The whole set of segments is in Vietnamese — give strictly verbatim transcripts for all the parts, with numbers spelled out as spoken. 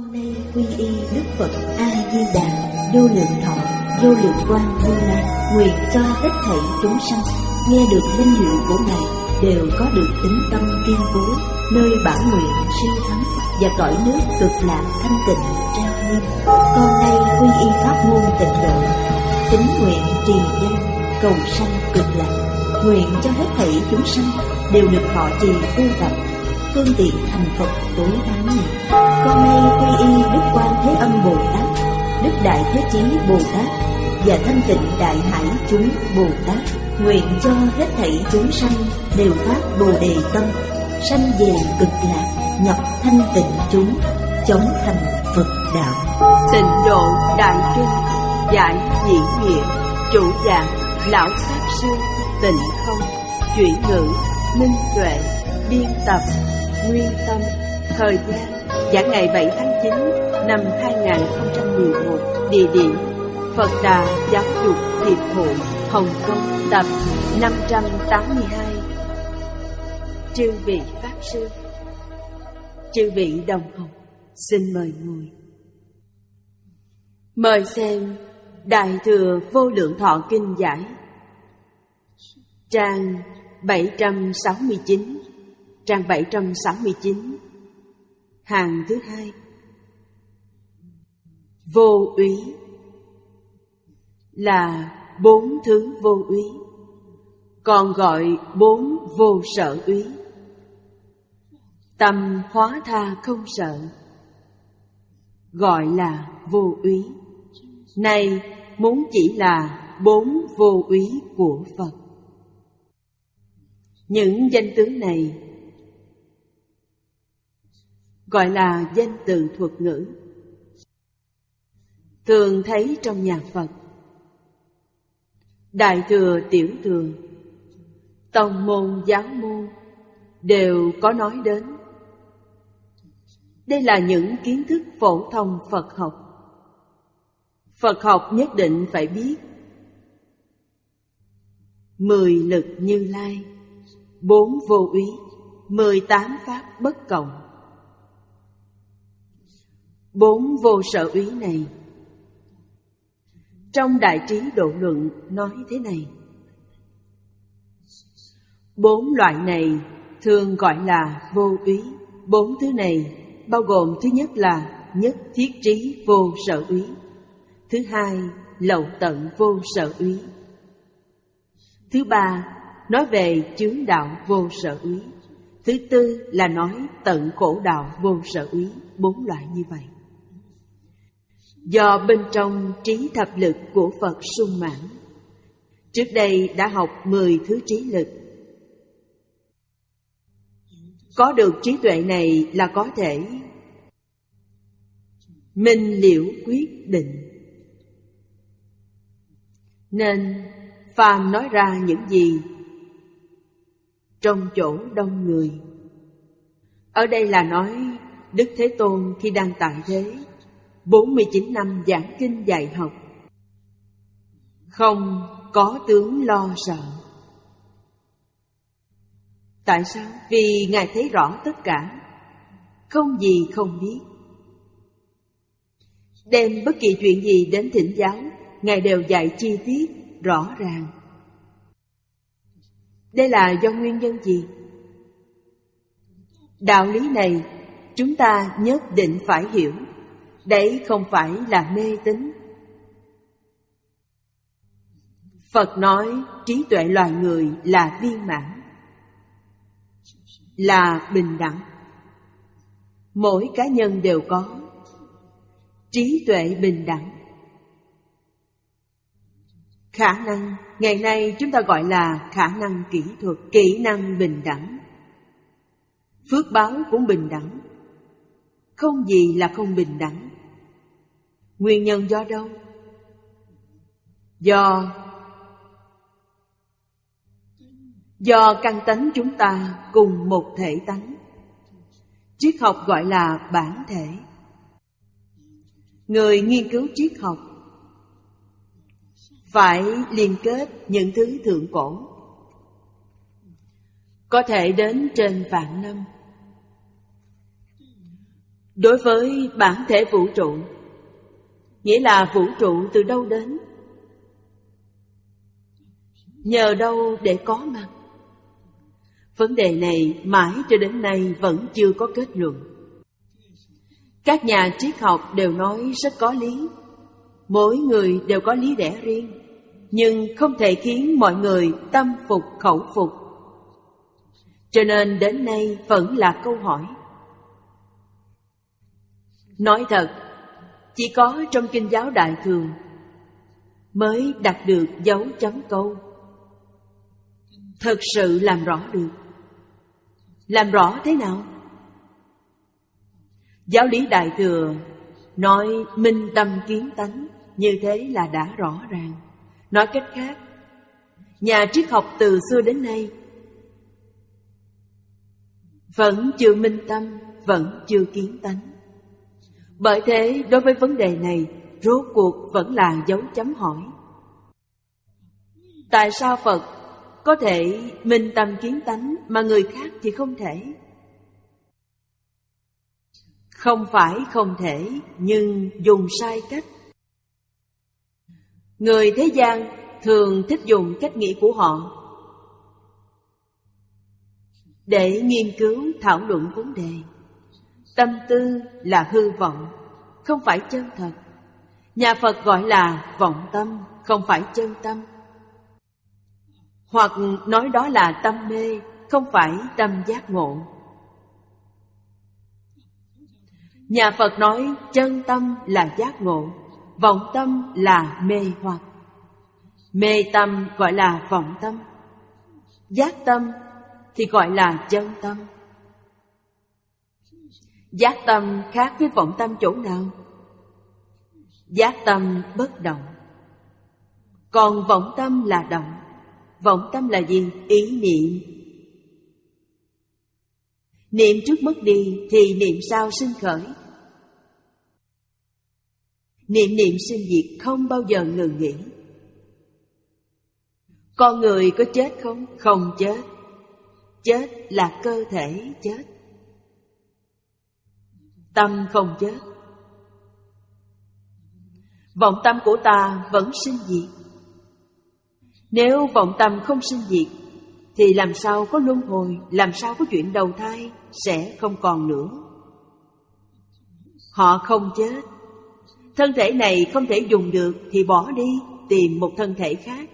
Con nay quy y Đức Phật A Di Đà, vô lượng thọ, vô lượng quang Như Lai, nguyện cho hết thảy chúng sanh nghe được danh hiệu của Ngài đều có được tín tâm kiên cố, nơi bản nguyện siêu thắng và cõi nước cực lạc thanh tịnh trang nghiêm. Con nay quy y pháp môn tịnh độ, tín nguyện trì danh cầu sanh cực lạc, nguyện cho hết thảy chúng sanh đều được thọ trì tu tập, phương tiện thành Phật tối thắng này. Con nay quy y Đức Quan Thế Âm Bồ Tát, Đức Đại Thế Chí Bồ Tát và Thanh Tịnh Đại Hải chúng Bồ Tát, nguyện cho hết thảy chúng sanh đều phát Bồ Đề tâm, sanh về cực lạc, nhập thanh tịnh chúng, chống thành Phật đạo. Tịnh độ Đại Kinh, giải diễn nghĩa, chủ giảng Lão Pháp Sư Tịnh Không, chuyển ngữ Minh Tuệ, biên tập Nguyên Tâm. Thời gian giảng ngày bảy tháng chín năm hai nghìn không trăm mười một. Địa điểm Phật Đà Giáo dục Hiệp hội Hồng Kông, tập năm trăm tám mươi hai. Chư vị Pháp Sư, chư vị đồng học, xin mời ngồi. Mời xem Đại Thừa Vô Lượng Thọ Kinh giải, trang bảy trăm sáu mươi chín, trang bảy trăm sáu mươi chín, hàng thứ hai. Vô úy là bốn thứ vô úy, còn gọi bốn vô sở úy. Tâm hóa tha không sợ, gọi là vô úy. Này muốn chỉ là bốn vô úy của Phật. Những danh tướng này gọi là danh từ thuật ngữ, thường thấy trong nhà Phật. Đại thừa, tiểu thừa, tông môn, giáo môn đều có nói đến. Đây là những kiến thức phổ thông Phật học. Phật học nhất định phải biết mười lực Như Lai, bốn vô úy, mười tám pháp bất cộng. Bốn vô sở úy này, trong Đại Trí Độ Luận nói thế này: bốn loại này thường gọi là vô úy. Bốn thứ này bao gồm: thứ nhất là nhất thiết trí vô sở úy, thứ hai lậu tận vô sở úy, thứ ba nói về chướng đạo vô sở úy, thứ tư là nói tận khổ đạo vô sở úy. Bốn loại như vậy. Do bên trong trí thập lực của Phật sung mãn, trước đây đã học mười thứ trí lực. Có được trí tuệ này là có thể minh liễu quyết định. Nên phàm nói ra những gì trong chỗ đông người. Ở đây là nói Đức Thế Tôn khi đang tại thế, bốn mươi chín năm giảng kinh dạy học, không có tướng lo sợ. Tại sao? Vì Ngài thấy rõ tất cả, không gì không biết. Đem bất kỳ chuyện gì đến thỉnh giáo, Ngài đều dạy chi tiết, rõ ràng. Đây là do nguyên nhân gì? Đạo lý này chúng ta nhất định phải hiểu. Đấy không phải là mê tín. Phật nói trí tuệ loài người là viên mãn, là bình đẳng. Mỗi cá nhân đều có trí tuệ bình đẳng. Khả năng, ngày nay chúng ta gọi là khả năng kỹ thuật, kỹ năng bình đẳng. Phước báo cũng bình đẳng. Không gì là không bình đẳng. Nguyên nhân do đâu? Do Do căn tánh chúng ta cùng một thể tánh. Triết học gọi là bản thể. Người nghiên cứu triết học phải liên kết những thứ thượng cổ, có thể đến trên vạn năm. Đối với bản thể vũ trụ, nghĩa là vũ trụ từ đâu đến, nhờ đâu để có mặt? Vấn đề này mãi cho đến nay vẫn chưa có kết luận. Các nhà triết học đều nói rất có lý. Mỗi người đều có lý lẽ riêng, nhưng không thể khiến mọi người tâm phục khẩu phục. Cho nên đến nay vẫn là câu hỏi. Nói thật, chỉ có trong Kinh giáo Đại Thừa mới đặt được dấu chấm câu, thực sự làm rõ được. Làm rõ thế nào? Giáo lý Đại Thừa nói minh tâm kiến tánh, như thế là đã rõ ràng. Nói cách khác, nhà triết học từ xưa đến nay vẫn chưa minh tâm, vẫn chưa kiến tánh. Bởi thế đối với vấn đề này, rốt cuộc vẫn là dấu chấm hỏi. Tại sao Phật có thể minh tâm kiến tánh mà người khác thì không thể? Không phải không thể, nhưng dùng sai cách. Người thế gian thường thích dùng cách nghĩ của họ để nghiên cứu thảo luận vấn đề. Tâm tư là hư vọng, không phải chân thật. Nhà Phật gọi là vọng tâm, không phải chân tâm. Hoặc nói đó là tâm mê, không phải tâm giác ngộ. Nhà Phật nói chân tâm là giác ngộ, vọng tâm là mê hoặc. Mê tâm gọi là vọng tâm, giác tâm thì gọi là chân tâm. Giác tâm khác với vọng tâm chỗ nào? Giác tâm bất động, còn vọng tâm là động. Vọng tâm là gì? Ý niệm. Niệm trước mất đi thì niệm sau sinh khởi. Niệm niệm sinh diệt, không bao giờ ngừng nghỉ. Con người có chết không? Không chết. Chết là cơ thể chết, tâm không chết. Vọng tâm của ta vẫn sinh diệt. Nếu vọng tâm không sinh diệt thì làm sao có luân hồi, làm sao có chuyện đầu thai, sẽ không còn nữa. Họ không chết. Thân thể này không thể dùng được thì bỏ đi, tìm một thân thể khác.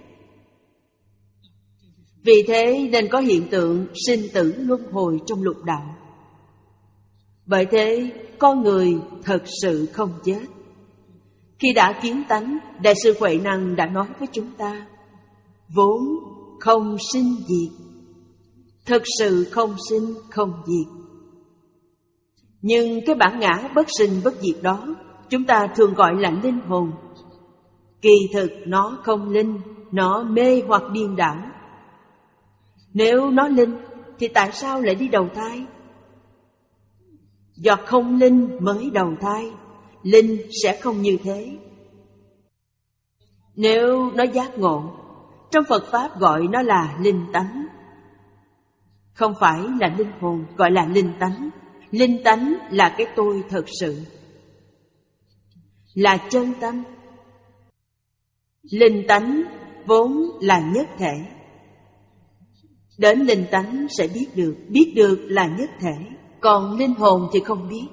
Vì thế nên có hiện tượng sinh tử luân hồi trong lục đạo. Bởi thế con người thật sự không chết. Khi đã kiến tánh, Đại sư Huệ Năng đã nói với chúng ta, vốn không sinh diệt, thực sự không sinh không diệt. Nhưng cái bản ngã bất sinh bất diệt đó chúng ta thường gọi là linh hồn. Kỳ thực nó không linh, nó mê hoặc điên đảo. Nếu nó linh thì tại sao lại đi đầu thai? Do không linh mới đầu thai, linh sẽ không như thế. Nếu nó giác ngộ, trong Phật Pháp gọi nó là linh tánh. Không phải là linh hồn, gọi là linh tánh. Linh tánh là cái tôi thật sự, là chân tâm. Linh tánh vốn là nhất thể. Đến linh tánh sẽ biết được, biết được là nhất thể. Còn linh hồn thì không biết.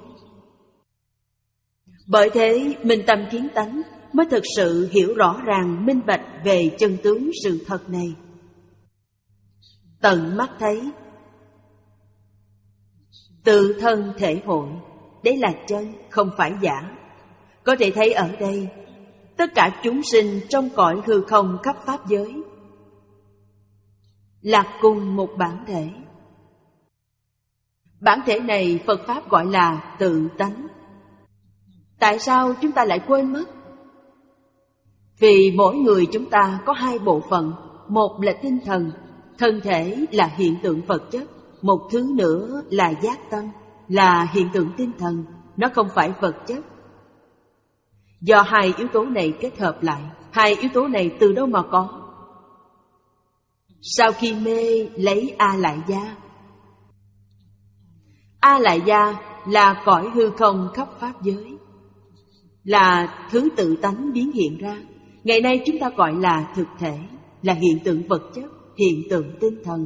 Bởi thế minh tâm kiến tánh mới thực sự hiểu rõ ràng minh bạch về chân tướng sự thật này. Tận mắt thấy, tự thân thể hội, đấy là chân, không phải giả. Có thể thấy ở đây, tất cả chúng sinh trong cõi hư không khắp pháp giới là cùng một bản thể. Bản thể này Phật Pháp gọi là tự tánh. Tại sao chúng ta lại quên mất? Vì mỗi người chúng ta có hai bộ phận. Một là tinh thần, thân thể là hiện tượng vật chất. Một thứ nữa là giác tâm, là hiện tượng tinh thần, nó không phải vật chất. Do hai yếu tố này kết hợp lại. Hai yếu tố này từ đâu mà có? Sau khi mê lấy A Lại Gia. A Lại Gia là cõi hư không khắp pháp giới, là thứ tự tánh biến hiện ra. Ngày nay chúng ta gọi là thực thể, là hiện tượng vật chất, hiện tượng tinh thần.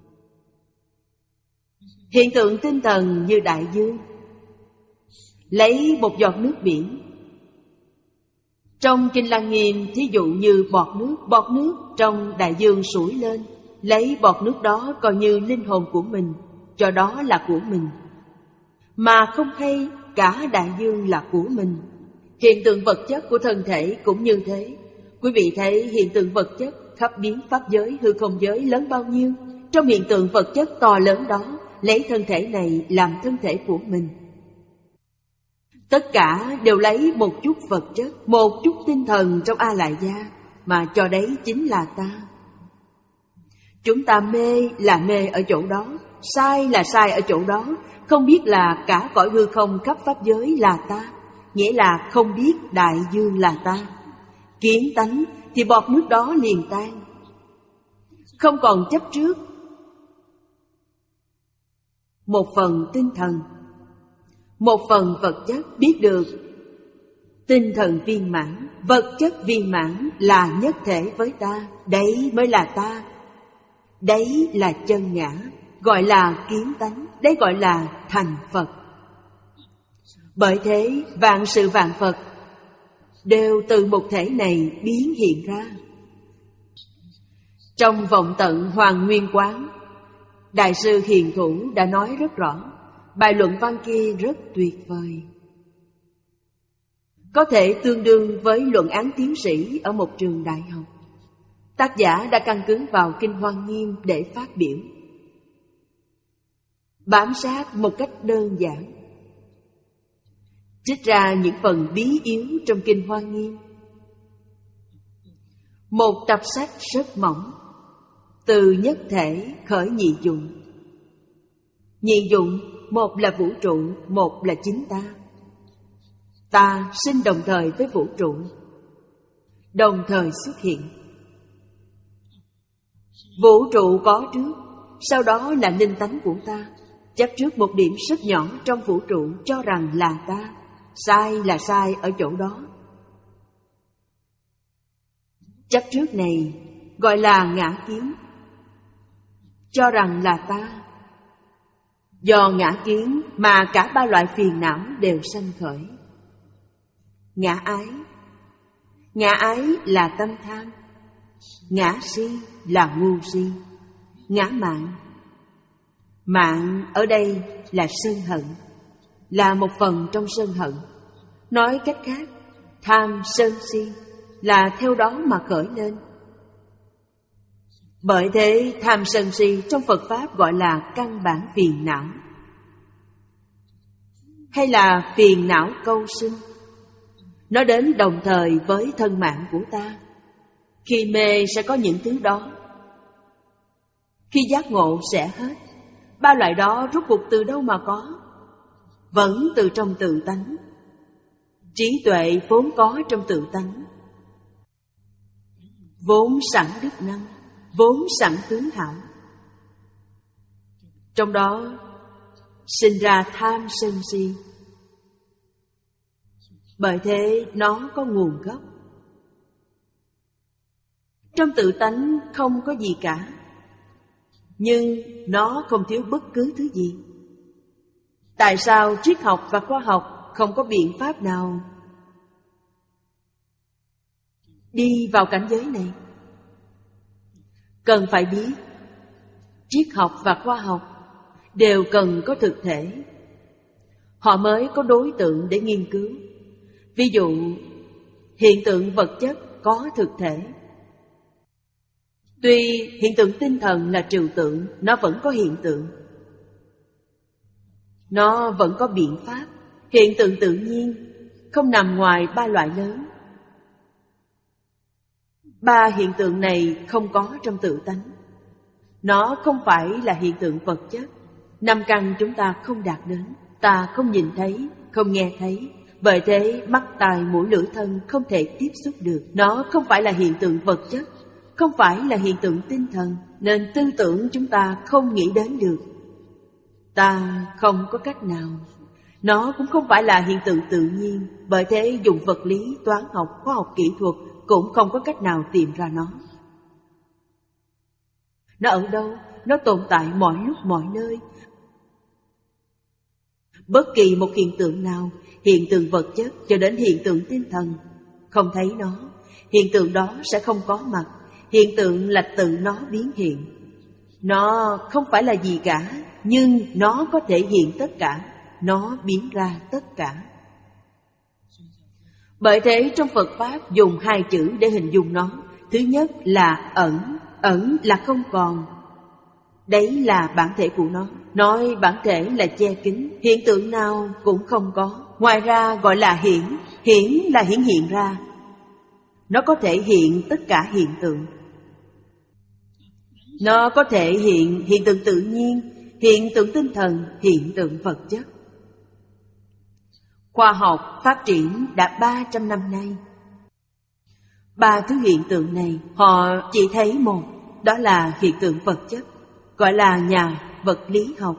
Hiện tượng tinh thần như đại dương. Lấy một giọt nước biển. Trong Kinh Lăng Nghiêm thí dụ như bọt nước, bọt nước trong đại dương sủi lên, lấy bọt nước đó coi như linh hồn của mình, cho đó là của mình, mà không hay cả đại dương là của mình. Hiện tượng vật chất của thân thể cũng như thế. Quý vị thấy hiện tượng vật chất khắp biến pháp giới, hư không giới lớn bao nhiêu. Trong hiện tượng vật chất to lớn đó, lấy thân thể này làm thân thể của mình. Tất cả đều lấy một chút vật chất, một chút tinh thần trong A Lại Gia, mà cho đấy chính là ta. Chúng ta mê là mê ở chỗ đó, sai là sai ở chỗ đó, không biết là cả cõi hư không khắp pháp giới là ta, nghĩa là không biết đại dương là ta. Kiến tánh thì bọt nước đó liền tan, không còn chấp trước. Một phần tinh thần, một phần vật chất, biết được tinh thần viên mãn, vật chất viên mãn là nhất thể với ta. Đấy mới là ta, đấy là chân ngã, gọi là kiến tánh, đấy gọi là thành Phật. Bởi thế vạn sự vạn Phật đều từ một thể này biến hiện ra. Trong Vọng Tận Hoàng Nguyên Quán, Đại sư Hiền Thủ đã nói rất rõ. Bài luận văn kia rất tuyệt vời, có thể tương đương với luận án tiến sĩ ở một trường đại học. Tác giả đã căn cứ vào Kinh Hoa Nghiêm để phát biểu, bám sát một cách đơn giản, trích ra những phần bí yếu trong Kinh Hoa Nghiêm. Một tập sách rất mỏng, từ nhất thể khởi nhị dụng. Nhị dụng, một là vũ trụ, một là chính ta. Ta sinh đồng thời với vũ trụ, đồng thời xuất hiện. Vũ trụ có trước, sau đó là linh tánh của ta. Chấp trước một điểm rất nhỏ trong vũ trụ cho rằng là ta, sai là sai ở chỗ đó. Chấp trước này gọi là ngã kiến, cho rằng là ta. Do ngã kiến mà cả ba loại phiền não đều sanh khởi. Ngã ái, ngã ái là tâm tham. Ngã si là ngu si. Ngã mạn, mạn ở đây là sân hận, là một phần trong sân hận. Nói cách khác, tham sân si là theo đó mà khởi lên. Bởi thế tham sân si trong Phật Pháp gọi là căn bản phiền não, hay là phiền não câu sinh. Nó đến đồng thời với thân mạng của ta. Khi mê sẽ có những thứ đó, khi giác ngộ sẽ hết. Ba loại đó rốt cuộc từ đâu mà có? Vẫn từ trong tự tánh. Trí tuệ vốn có trong tự tánh, vốn sẵn đức năng, vốn sẵn tướng hảo. Trong đó sinh ra tham sân si. Bởi thế nó có nguồn gốc. Trong tự tánh không có gì cả, nhưng nó không thiếu bất cứ thứ gì. Tại sao triết học và khoa học không có biện pháp nào đi vào cảnh giới này? Cần phải biết, triết học và khoa học đều cần có thực thể, họ mới có đối tượng để nghiên cứu. Ví dụ, hiện tượng vật chất có thực thể. Tuy hiện tượng tinh thần là trừu tượng, nó vẫn có hiện tượng, nó vẫn có biện pháp. Hiện tượng tự nhiên không nằm ngoài ba loại lớn. Ba hiện tượng này không có trong tự tánh. Nó không phải là hiện tượng vật chất. Năm căn chúng ta không đạt đến, ta không nhìn thấy, không nghe thấy. Bởi thế mắt, tai, mũi, lưỡi, thân không thể tiếp xúc được. Nó không phải là hiện tượng vật chất, không phải là hiện tượng tinh thần, nên tư tưởng chúng ta không nghĩ đến được. Ta không có cách nào Nó cũng không phải là hiện tượng tự nhiên, bởi thế dùng vật lý, toán học, khoa học kỹ thuật cũng không có cách nào tìm ra nó. Nó ở đâu? Nó tồn tại mọi lúc mọi nơi. Bất kỳ một hiện tượng nào, hiện tượng vật chất cho đến hiện tượng tinh thần, không thấy nó, hiện tượng đó sẽ không có mặt. Hiện tượng là tự nó biến hiện. Nó không phải là gì cả, nhưng nó có thể hiện tất cả. Nó biến ra tất cả. Bởi thế trong Phật Pháp dùng hai chữ để hình dung nó. Thứ nhất là ẩn. Ẩn là không còn. Đấy là bản thể của nó. Nói bản thể là che kín, hiện tượng nào cũng không có. Ngoài ra gọi là hiển. Hiển là hiển hiện ra. Nó có thể hiện tất cả hiện tượng. Nó có thể hiện hiện tượng tự nhiên, hiện tượng tinh thần, hiện tượng vật chất. Khoa học phát triển đã ba trăm năm nay. Ba thứ hiện tượng này họ chỉ thấy một, đó là hiện tượng vật chất, gọi là nhà vật lý học.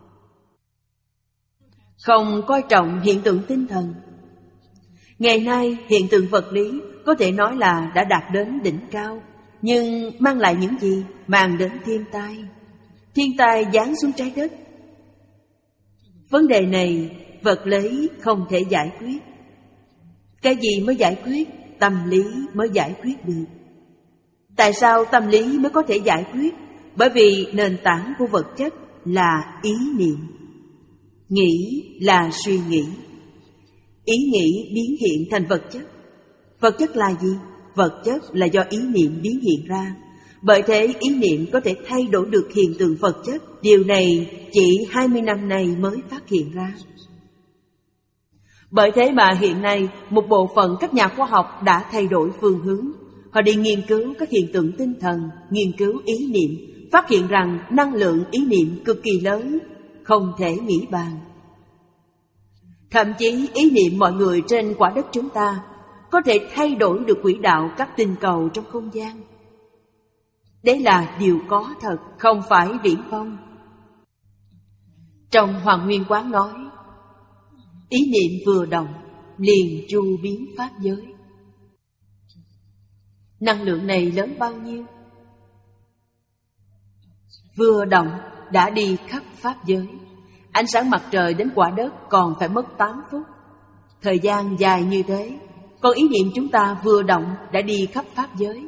Không coi trọng hiện tượng tinh thần. Ngày nay hiện tượng vật lý có thể nói là đã đạt đến đỉnh cao, nhưng mang lại những gì? Mang đến thiên tai. Thiên tai giáng xuống trái đất. Vấn đề này vật lý không thể giải quyết. Cái gì mới giải quyết? Tâm lý mới giải quyết được. Tại sao tâm lý mới có thể giải quyết? Bởi vì nền tảng của vật chất là ý niệm. Nghĩ là suy nghĩ. Ý nghĩ biến hiện thành vật chất. Vật chất là gì? Vật chất là do ý niệm biến hiện ra. Bởi thế ý niệm có thể thay đổi được hiện tượng vật chất. Điều này chỉ hai mươi năm nay mới phát hiện ra. Bởi thế mà hiện nay một bộ phận các nhà khoa học đã thay đổi phương hướng. Họ đi nghiên cứu các hiện tượng tinh thần, nghiên cứu ý niệm, phát hiện rằng năng lượng ý niệm cực kỳ lớn, không thể nghĩ bàn. Thậm chí ý niệm mọi người trên quả đất chúng ta có thể thay đổi được quỹ đạo các tinh cầu trong không gian. Đấy là điều có thật, không phải viển vông. Trong Hoàng Nguyên Quán nói, ý niệm vừa động, liền chu biến pháp giới. Năng lượng này lớn bao nhiêu? Vừa động đã đi khắp pháp giới. Ánh sáng mặt trời đến quả đất còn phải mất tám phút. Thời gian dài như thế, còn ý niệm chúng ta vừa động đã đi khắp pháp giới.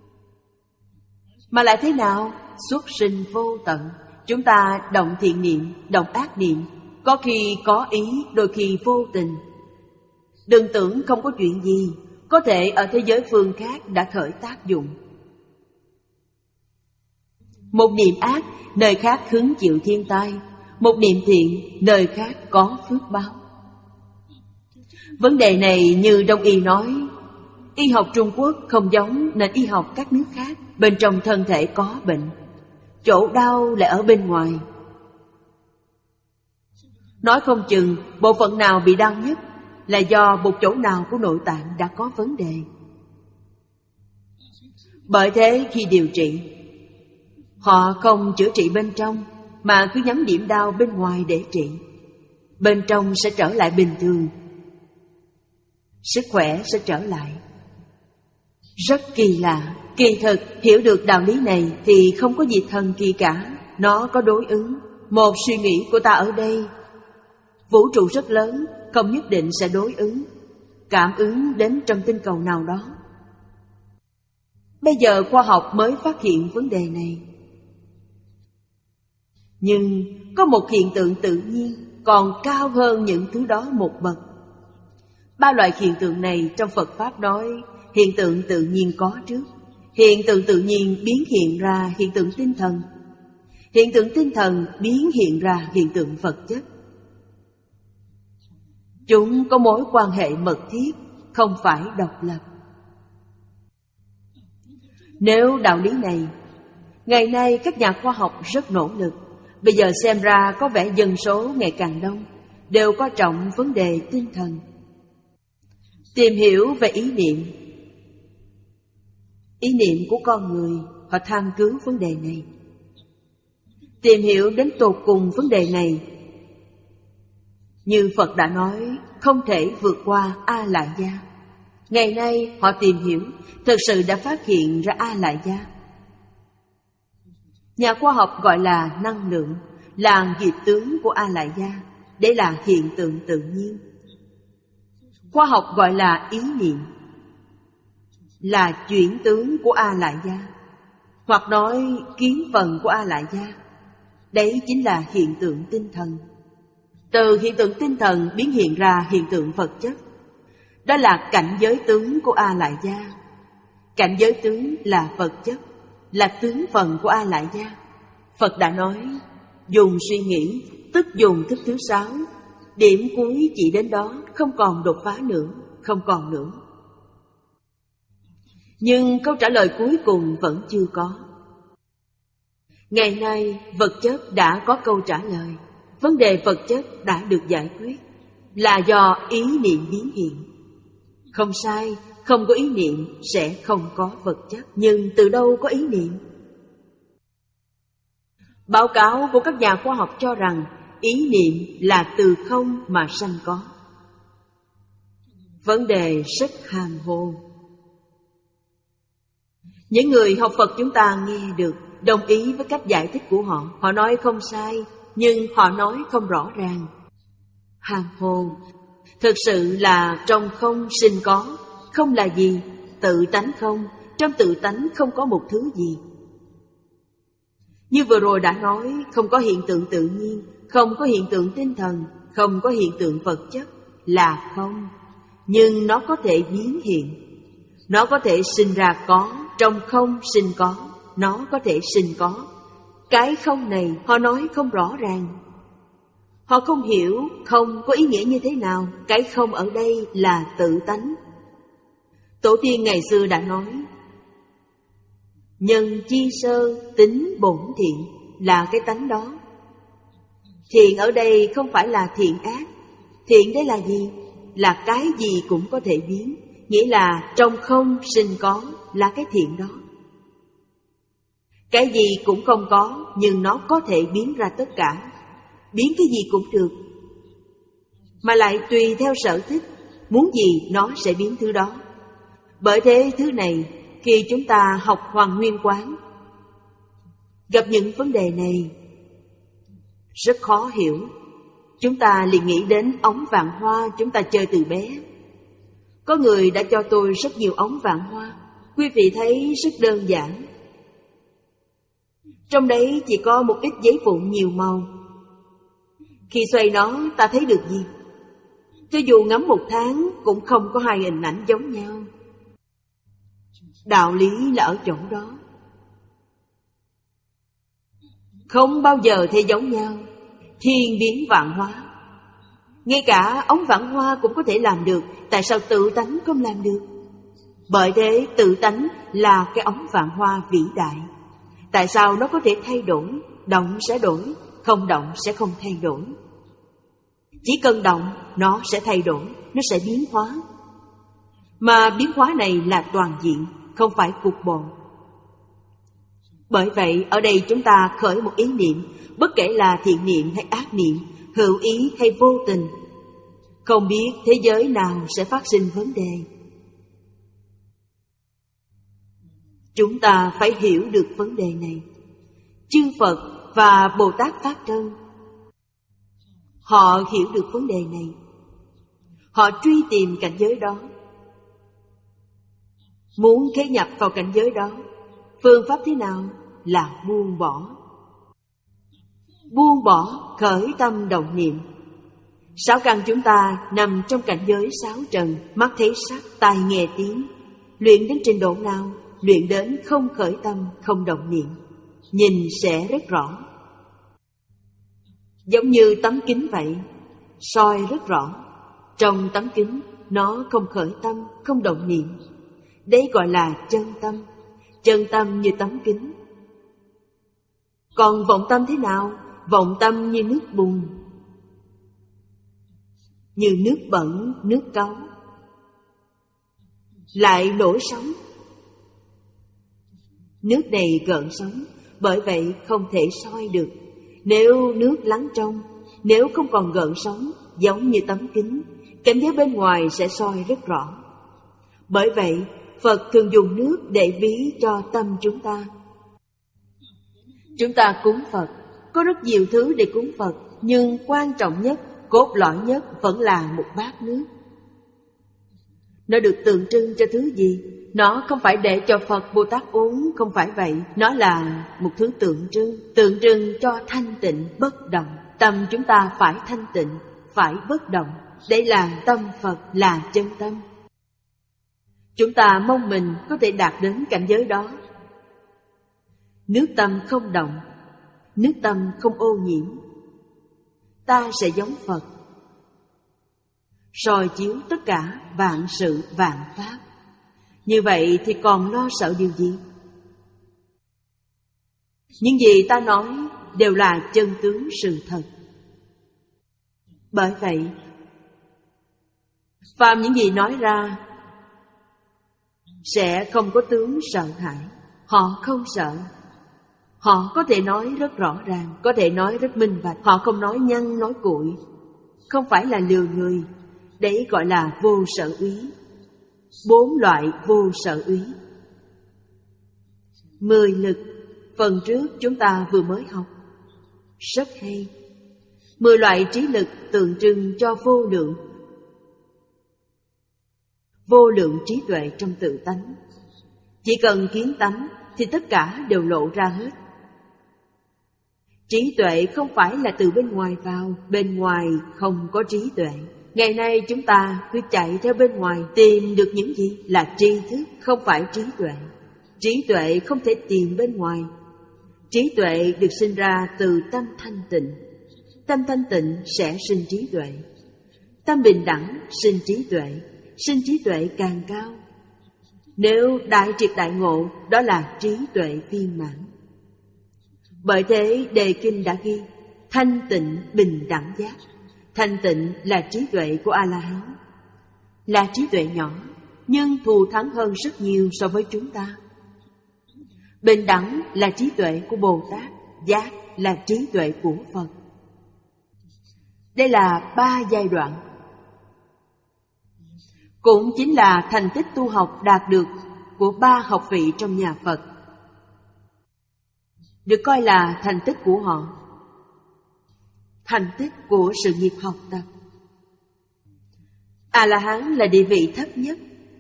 Mà lại thế nào? Xuất sinh vô tận. Chúng ta động thiện niệm, động ác niệm, có khi có ý, đôi khi vô tình. Đừng tưởng không có chuyện gì, có thể ở thế giới phương khác đã khởi tác dụng. Một niệm ác, nơi khác hứng chịu thiên tai. Một niệm thiện, nơi khác có phước báo. Vấn đề này như Đông y nói, y học Trung Quốc không giống nền y học các nước khác. Bên trong thân thể có bệnh, chỗ đau lại ở bên ngoài. Nói không chừng bộ phận nào bị đau nhất là do một chỗ nào của nội tạng đã có vấn đề. Bởi thế khi điều trị, họ không chữa trị bên trong, mà cứ nhắm điểm đau bên ngoài để trị. Bên trong sẽ trở lại bình thường, sức khỏe sẽ trở lại. Rất kỳ lạ. Kỳ thực hiểu được đạo lý này thì không có gì thần kỳ cả. Nó có đối ứng. Một suy nghĩ của ta ở đây, vũ trụ rất lớn, không nhất định sẽ đối ứng, cảm ứng đến trong tinh cầu nào đó. Bây giờ khoa học mới phát hiện vấn đề này. Nhưng có một hiện tượng tự nhiên còn cao hơn những thứ đó một bậc. Ba loại hiện tượng này trong Phật Pháp nói hiện tượng tự nhiên có trước. Hiện tượng tự nhiên biến hiện ra hiện tượng tinh thần. Hiện tượng tinh thần biến hiện ra hiện tượng vật chất. Chúng có mối quan hệ mật thiết, không phải độc lập. Nếu đạo lý này, ngày nay các nhà khoa học rất nỗ lực. Bây giờ xem ra có vẻ dân số ngày càng đông, đều coi trọng vấn đề tinh thần. Tìm hiểu về ý niệm. Ý niệm của con người, họ tham cứu vấn đề này. Tìm hiểu đến tột cùng vấn đề này, Như Phật đã nói, không thể vượt qua A Lại Gia. Ngày nay họ tìm hiểu, thực sự đã phát hiện ra A Lại Gia. Nhà khoa học gọi là năng lượng, là nghiệp tướng của A Lại Gia. Đây là hiện tượng tự nhiên. Khoa học gọi là ý niệm, là chuyển tướng của A Lại Gia, hoặc nói kiến phần của A Lại Gia. Đấy chính là hiện tượng tinh thần. Từ hiện tượng tinh thần biến hiện ra hiện tượng vật chất. Đó là cảnh giới tướng của A Lại Gia. Cảnh giới tướng là vật chất, là tướng phần của A Lại Gia. Phật đã nói, dùng suy nghĩ, tức dùng thức thứ sáu. Điểm cuối chỉ đến đó, không còn đột phá nữa, không còn nữa. Nhưng câu trả lời cuối cùng vẫn chưa có. Ngày nay, vật chất đã có câu trả lời. Vấn đề vật chất đã được giải quyết, là do ý niệm biến hiện. Không sai, không có ý niệm sẽ không có vật chất. Nhưng từ đâu có ý niệm? Báo cáo của các nhà khoa học cho rằng ý niệm là từ không mà sanh có. Vấn đề rất hàm hồ. Những người học Phật chúng ta nghe được, đồng ý với cách giải thích của họ. Họ nói không sai, nhưng họ nói không rõ ràng. Hàm hồ. Thực sự là trong không sinh có. Không là gì? Tự tánh không. Trong tự tánh không có một thứ gì. Như vừa rồi đã nói, không có hiện tượng tự nhiên, không có hiện tượng tinh thần, không có hiện tượng vật chất, là không. Nhưng nó có thể biến hiện. Nó có thể sinh ra có, trong không sinh có. Nó có thể sinh có. Cái không này họ nói không rõ ràng. Họ không hiểu không có ý nghĩa như thế nào. Cái không ở đây là tự tánh. Tổ tiên ngày xưa đã nói, nhân chi sơ tính bổn thiện, là cái tánh đó. Thiện ở đây không phải là thiện ác. Thiện đấy là gì? Là cái gì cũng có thể biến. Nghĩa là trong không sinh có, là cái thiện đó. Cái gì cũng không có, nhưng nó có thể biến ra tất cả. Biến cái gì cũng được, mà lại tùy theo sở thích. Muốn gì nó sẽ biến thứ đó. Bởi thế thứ này, khi chúng ta học Hoàng Nguyên Quán, gặp những vấn đề này rất khó hiểu. Chúng ta liền nghĩ đến ống vạn hoa chúng ta chơi từ bé. Có người đã cho tôi rất nhiều ống vạn hoa. Quý vị thấy rất đơn giản. Trong đấy chỉ có một ít giấy vụn nhiều màu. Khi xoay nó ta thấy được gì? Cho dù ngắm một tháng cũng không có hai hình ảnh giống nhau. Đạo lý là ở chỗ đó. Không bao giờ thấy giống nhau. Thiên biến vạn hóa. Ngay cả ống vạn hoa cũng có thể làm được. Tại sao tự tánh không làm được? Bởi thế tự tánh là cái ống vạn hoa vĩ đại. Tại sao nó có thể thay đổi? Động sẽ đổi, không động sẽ không thay đổi. Chỉ cần động, nó sẽ thay đổi, nó sẽ biến hóa. Mà biến hóa này là toàn diện, không phải cục bộ. Bởi vậy, ở đây chúng ta khởi một ý niệm, bất kể là thiện niệm hay ác niệm, hữu ý hay vô tình, không biết thế giới nào sẽ phát sinh vấn đề. Chúng ta phải hiểu được vấn đề này. Chư Phật và Bồ Tát Pháp Thân, họ hiểu được vấn đề này. Họ truy tìm cảnh giới đó. Muốn khế nhập vào cảnh giới đó, phương pháp thế nào? Là buông bỏ. Buông bỏ khởi tâm động niệm. Sáu căn chúng ta nằm trong cảnh giới sáu trần. Mắt thấy sắc, tai nghe tiếng. Luyện đến trình độ nào? Luyện đến không khởi tâm, không động niệm. Nhìn sẽ rất rõ. Giống như tấm kính vậy, soi rất rõ. Trong tấm kính, nó không khởi tâm, không động niệm. Đấy gọi là chân tâm. Chân tâm như tấm kính. Còn vọng tâm thế nào? Vọng tâm như nước bùn, như nước bẩn, nước cáu, lại nổi sóng. Nước này gợn sóng, bởi vậy không thể soi được. Nếu nước lắng trong, nếu không còn gợn sóng, giống như tấm kính, cảnh giới bên ngoài sẽ soi rất rõ. Bởi vậy, Phật thường dùng nước để ví cho tâm chúng ta. Chúng ta cúng Phật, có rất nhiều thứ để cúng Phật, nhưng quan trọng nhất, cốt lõi nhất vẫn là một bát nước. Nó được tượng trưng cho thứ gì? Nó không phải để cho Phật Bồ Tát uống, không phải vậy. Nó là một thứ tượng trưng, tượng trưng cho thanh tịnh, bất động. Tâm chúng ta phải thanh tịnh, phải bất động. Đây là tâm Phật, là chân tâm. Chúng ta mong mình có thể đạt đến cảnh giới đó. Nước tâm không động, nước tâm không ô nhiễm, ta sẽ giống Phật, soi chiếu tất cả vạn sự vạn pháp. Như vậy thì còn lo sợ điều gì? Những gì ta nói đều là chân tướng sự thật. Bởi vậy, phàm những gì nói ra sẽ không có tướng sợ hãi. Họ không sợ. Họ có thể nói rất rõ ràng, có thể nói rất minh bạch. Họ không nói nhăn nói cuội, không phải là lừa người. Đấy gọi là vô sở úy. Bốn loại vô sở úy. Mười lực, phần trước chúng ta vừa mới học, rất hay. Mười loại trí lực tượng trưng cho vô lượng, vô lượng trí tuệ trong tự tánh. Chỉ cần kiến tánh thì tất cả đều lộ ra hết. Trí tuệ không phải là từ bên ngoài vào, bên ngoài không có trí tuệ. Ngày nay chúng ta cứ chạy theo bên ngoài tìm được những gì là tri thức, không phải trí tuệ. Trí tuệ không thể tìm bên ngoài. Trí tuệ được sinh ra từ tâm thanh tịnh. Tâm thanh tịnh sẽ sinh trí tuệ. Tâm bình đẳng sinh trí tuệ. Sinh trí tuệ càng cao. Nếu đại triệt đại ngộ, đó là trí tuệ viên mãn. Bởi thế đề kinh đã ghi thanh tịnh bình đẳng giác. Thanh tịnh là trí tuệ của A-la-hán, là trí tuệ nhỏ, nhưng thù thắng hơn rất nhiều so với chúng ta. Bình đẳng là trí tuệ của Bồ Tát, giác là trí tuệ của Phật. Đây là ba giai đoạn, cũng chính là thành tích tu học đạt được của ba học vị trong nhà Phật, được coi là thành tích của họ, thành tích của sự nghiệp học tập. A-la-hán là địa vị thấp nhất.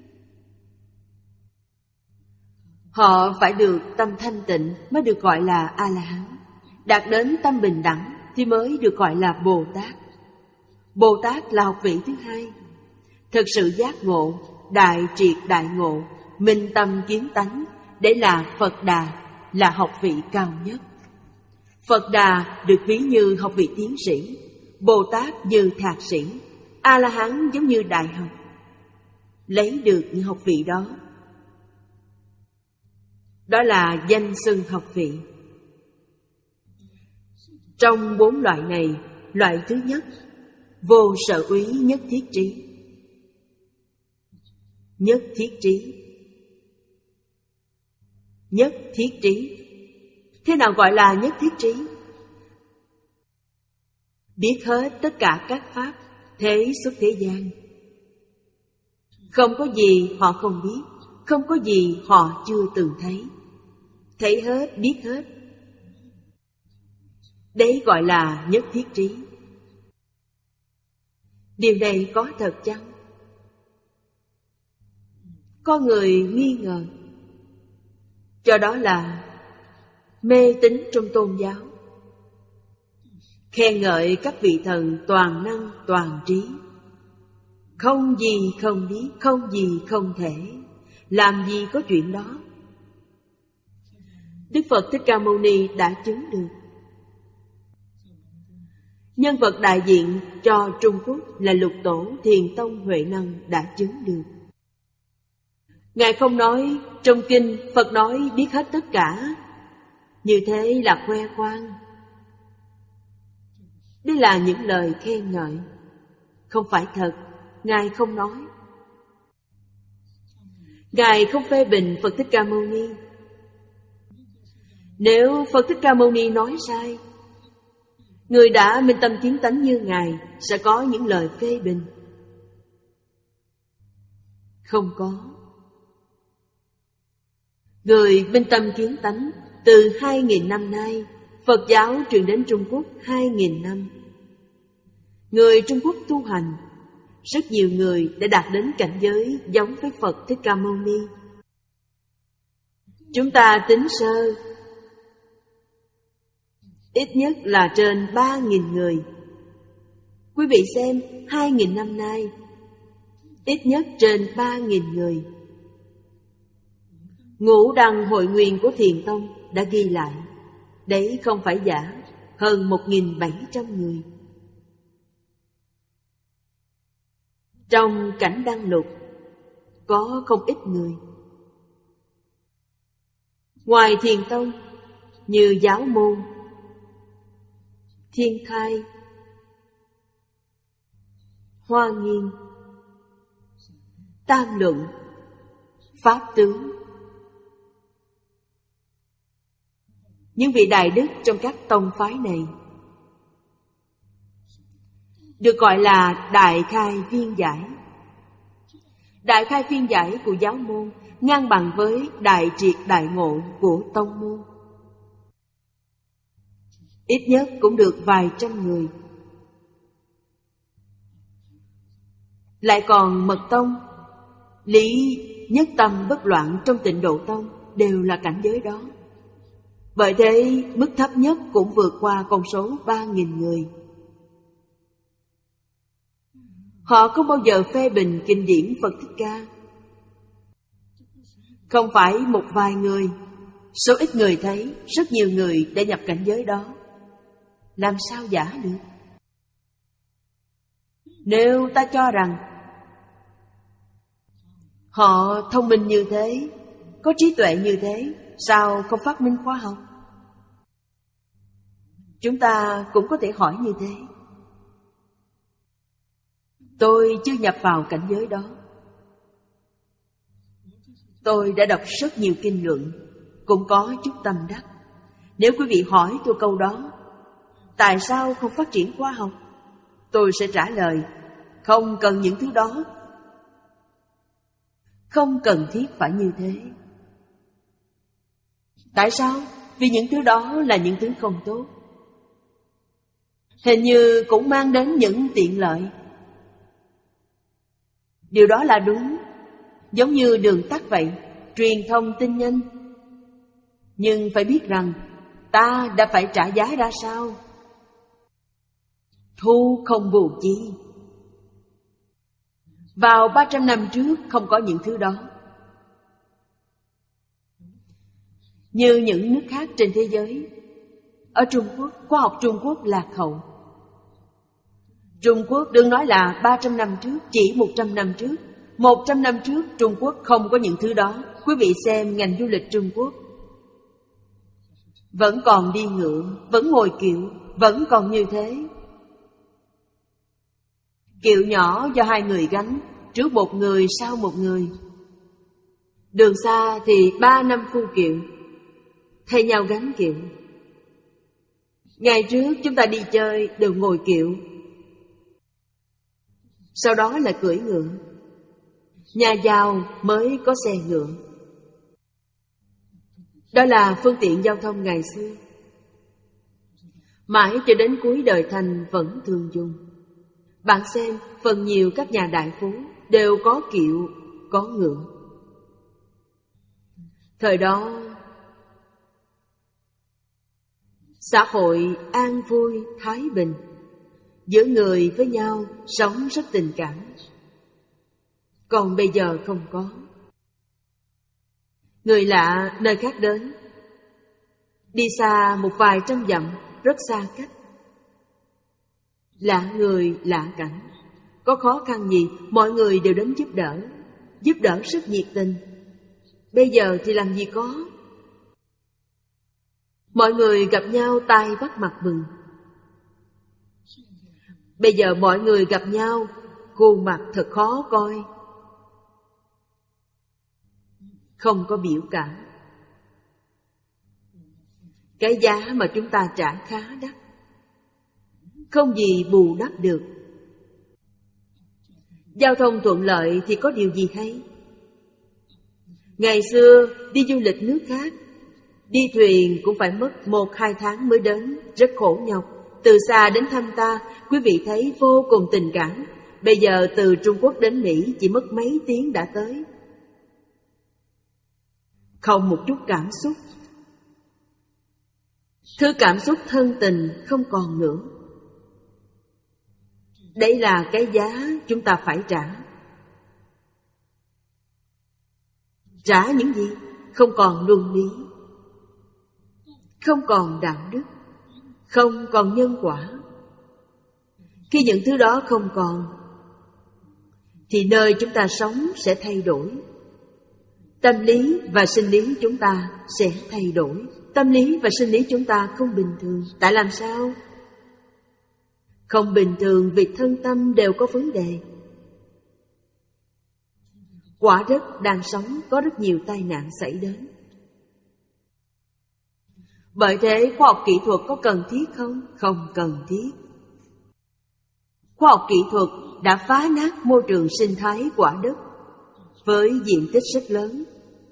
Họ phải được tâm thanh tịnh mới được gọi là A-la-hán. Đạt đến tâm bình đẳng thì mới được gọi là Bồ Tát. Bồ Tát là học vị thứ hai. Thực sự giác ngộ, đại triệt đại ngộ, minh tâm kiến tánh, để là Phật Đà, là học vị cao nhất. Phật Đà được ví như học vị tiến sĩ, Bồ Tát như thạc sĩ, A-la-hán giống như đại học. Lấy được những học vị đó, đó là danh xưng học vị. Trong bốn loại này, loại thứ nhất, vô sở úy nhất thiết trí. Nhất thiết trí. Nhất thiết trí. Thế nào gọi là nhất thiết trí? Biết hết tất cả các pháp thế xuất thế gian. Không có gì họ không biết, không có gì họ chưa từng thấy. Thấy hết, biết hết. Đấy gọi là nhất thiết trí. Điều này có thật chăng? Có người nghi ngờ, cho đó là mê tín trong tôn giáo, khen ngợi các vị thần toàn năng toàn trí. Không gì không biết, không gì không thể, làm gì có chuyện đó. Đức Phật Thích Ca Mâu Ni đã chứng được. Nhân vật đại diện cho Trung Quốc là Lục Tổ Thiền Tông Huệ Năng đã chứng được. Ngài không nói trong kinh Phật nói biết hết tất cả, như thế là khoe khoang. Đây là những lời khen ngợi, không phải thật. Ngài không nói. Ngài không phê bình Phật Thích Ca Mâu Ni. Nếu Phật Thích Ca Mâu Ni nói sai, Người đã minh tâm kiến tánh như Ngài sẽ có những lời phê bình? Không có. Người minh tâm kiến tánh từ hai nghìn năm nay, Phật giáo truyền đến Trung Quốc hai nghìn năm. Người Trung Quốc tu hành, rất nhiều người đã đạt đến cảnh giới giống với Phật Thích Ca Mâu Ni. Chúng ta tính sơ, ít nhất là trên ba nghìn người. Quý vị xem, hai nghìn năm nay, ít nhất trên ba nghìn người. Ngũ đăng hội nguyên của Thiền Tông đã ghi lại, đấy không phải giả, hơn một nghìn bảy trăm người. Trong cảnh Đăng Lục có không ít người. Ngoài Thiền Tông, như Giáo Môn, Thiên Thai, Hoa Nghiêm, Tam Luận, Pháp Tướng, những vị đại đức trong các tông phái này được gọi là Đại Khai Viên Giải. Đại Khai Viên Giải của Giáo Môn ngang bằng với Đại Triệt Đại Ngộ của Tông Môn. Ít nhất cũng được vài trăm người. Lại còn Mật Tông, Lý Nhất Tâm Bất Loạn trong Tịnh Độ Tông đều là cảnh giới đó. Bởi thế mức thấp nhất cũng vượt qua con số ba nghìn người. Họ không bao giờ phê bình kinh điển Phật Thích Ca. Không phải một vài người, số ít người thấy, rất nhiều người đã nhập cảnh giới đó. Làm sao giả được? Nếu ta cho rằng họ thông minh như thế, có trí tuệ như thế, sao không phát minh khoa học? Chúng ta cũng có thể hỏi như thế. Tôi chưa nhập vào cảnh giới đó. Tôi đã đọc rất nhiều kinh luận, cũng có chút tâm đắc. Nếu quý vị hỏi tôi câu đó, tại sao không phát triển khoa học? Tôi sẽ trả lời, không cần những thứ đó. Không cần thiết phải như thế. Tại sao? Vì những thứ đó là những thứ không tốt. Hình như cũng mang đến những tiện lợi. Điều đó là đúng. Giống như đường tắt vậy, truyền thông tin nhanh. Nhưng phải biết rằng ta đã phải trả giá ra sao. Thu không bù chi. Vào ba trăm năm trước không có những thứ đó. Như những nước khác trên thế giới. Ở Trung Quốc, khoa học Trung Quốc lạc hậu. Trung Quốc đừng nói là ba trăm năm trước, chỉ một trăm năm trước. một trăm năm trước Trung Quốc không có những thứ đó. Quý vị xem ngành du lịch Trung Quốc. Vẫn còn đi ngựa, vẫn ngồi kiệu, vẫn còn như thế. Kiệu nhỏ do hai người gánh, trước một người sau một người. Đường xa thì ba năm phu kiệu, thay nhau gánh kiệu. Ngày trước chúng ta đi chơi đều ngồi kiệu, sau đó là cưỡi ngựa. Nhà giàu mới có xe ngựa. Đó là phương tiện giao thông ngày xưa. Mãi cho đến cuối đời Thành vẫn thường dùng. Bạn xem, phần nhiều các nhà đại phú đều có kiệu, có ngựa. Thời đó, xã hội an vui, thái bình. Giữa người với nhau sống rất tình cảm. Còn bây giờ không có. Người lạ nơi khác đến, đi xa một vài trăm dặm, rất xa cách. Lạ người, lạ cảnh. Có khó khăn gì, mọi người đều đến giúp đỡ. Giúp đỡ rất nhiệt tình. Bây giờ thì làm gì có. Mọi người gặp nhau tai bắt mặt mừng. Bây giờ mọi người gặp nhau, khuôn mặt thật khó coi. Không có biểu cảm. Cái giá mà chúng ta trả khá đắt. không gì bù đắp được. Giao thông thuận lợi thì có điều gì hay? Ngày xưa đi du lịch nước khác, đi thuyền cũng phải mất một hai tháng mới đến, rất khổ nhọc. Từ xa đến thăm ta, quý vị thấy vô cùng tình cảm. Bây giờ từ Trung Quốc đến Mỹ chỉ mất mấy tiếng đã tới. Không một chút cảm xúc. Thứ cảm xúc thân tình không còn nữa. Đây là cái giá chúng ta phải trả. Trả những gì? Không còn luân lý, không còn đạo đức, không còn nhân quả. Khi những thứ đó không còn, thì nơi chúng ta sống sẽ thay đổi. Tâm lý và sinh lý chúng ta sẽ thay đổi. Tâm lý và sinh lý chúng ta không bình thường. Tại làm sao? Không bình thường vì thân tâm đều có vấn đề. Quả đất đang sống có rất nhiều tai nạn xảy đến. Bởi thế khoa học kỹ thuật có cần thiết không? Không cần thiết. Khoa học kỹ thuật đã phá nát môi trường sinh thái quả đất với diện tích rất lớn,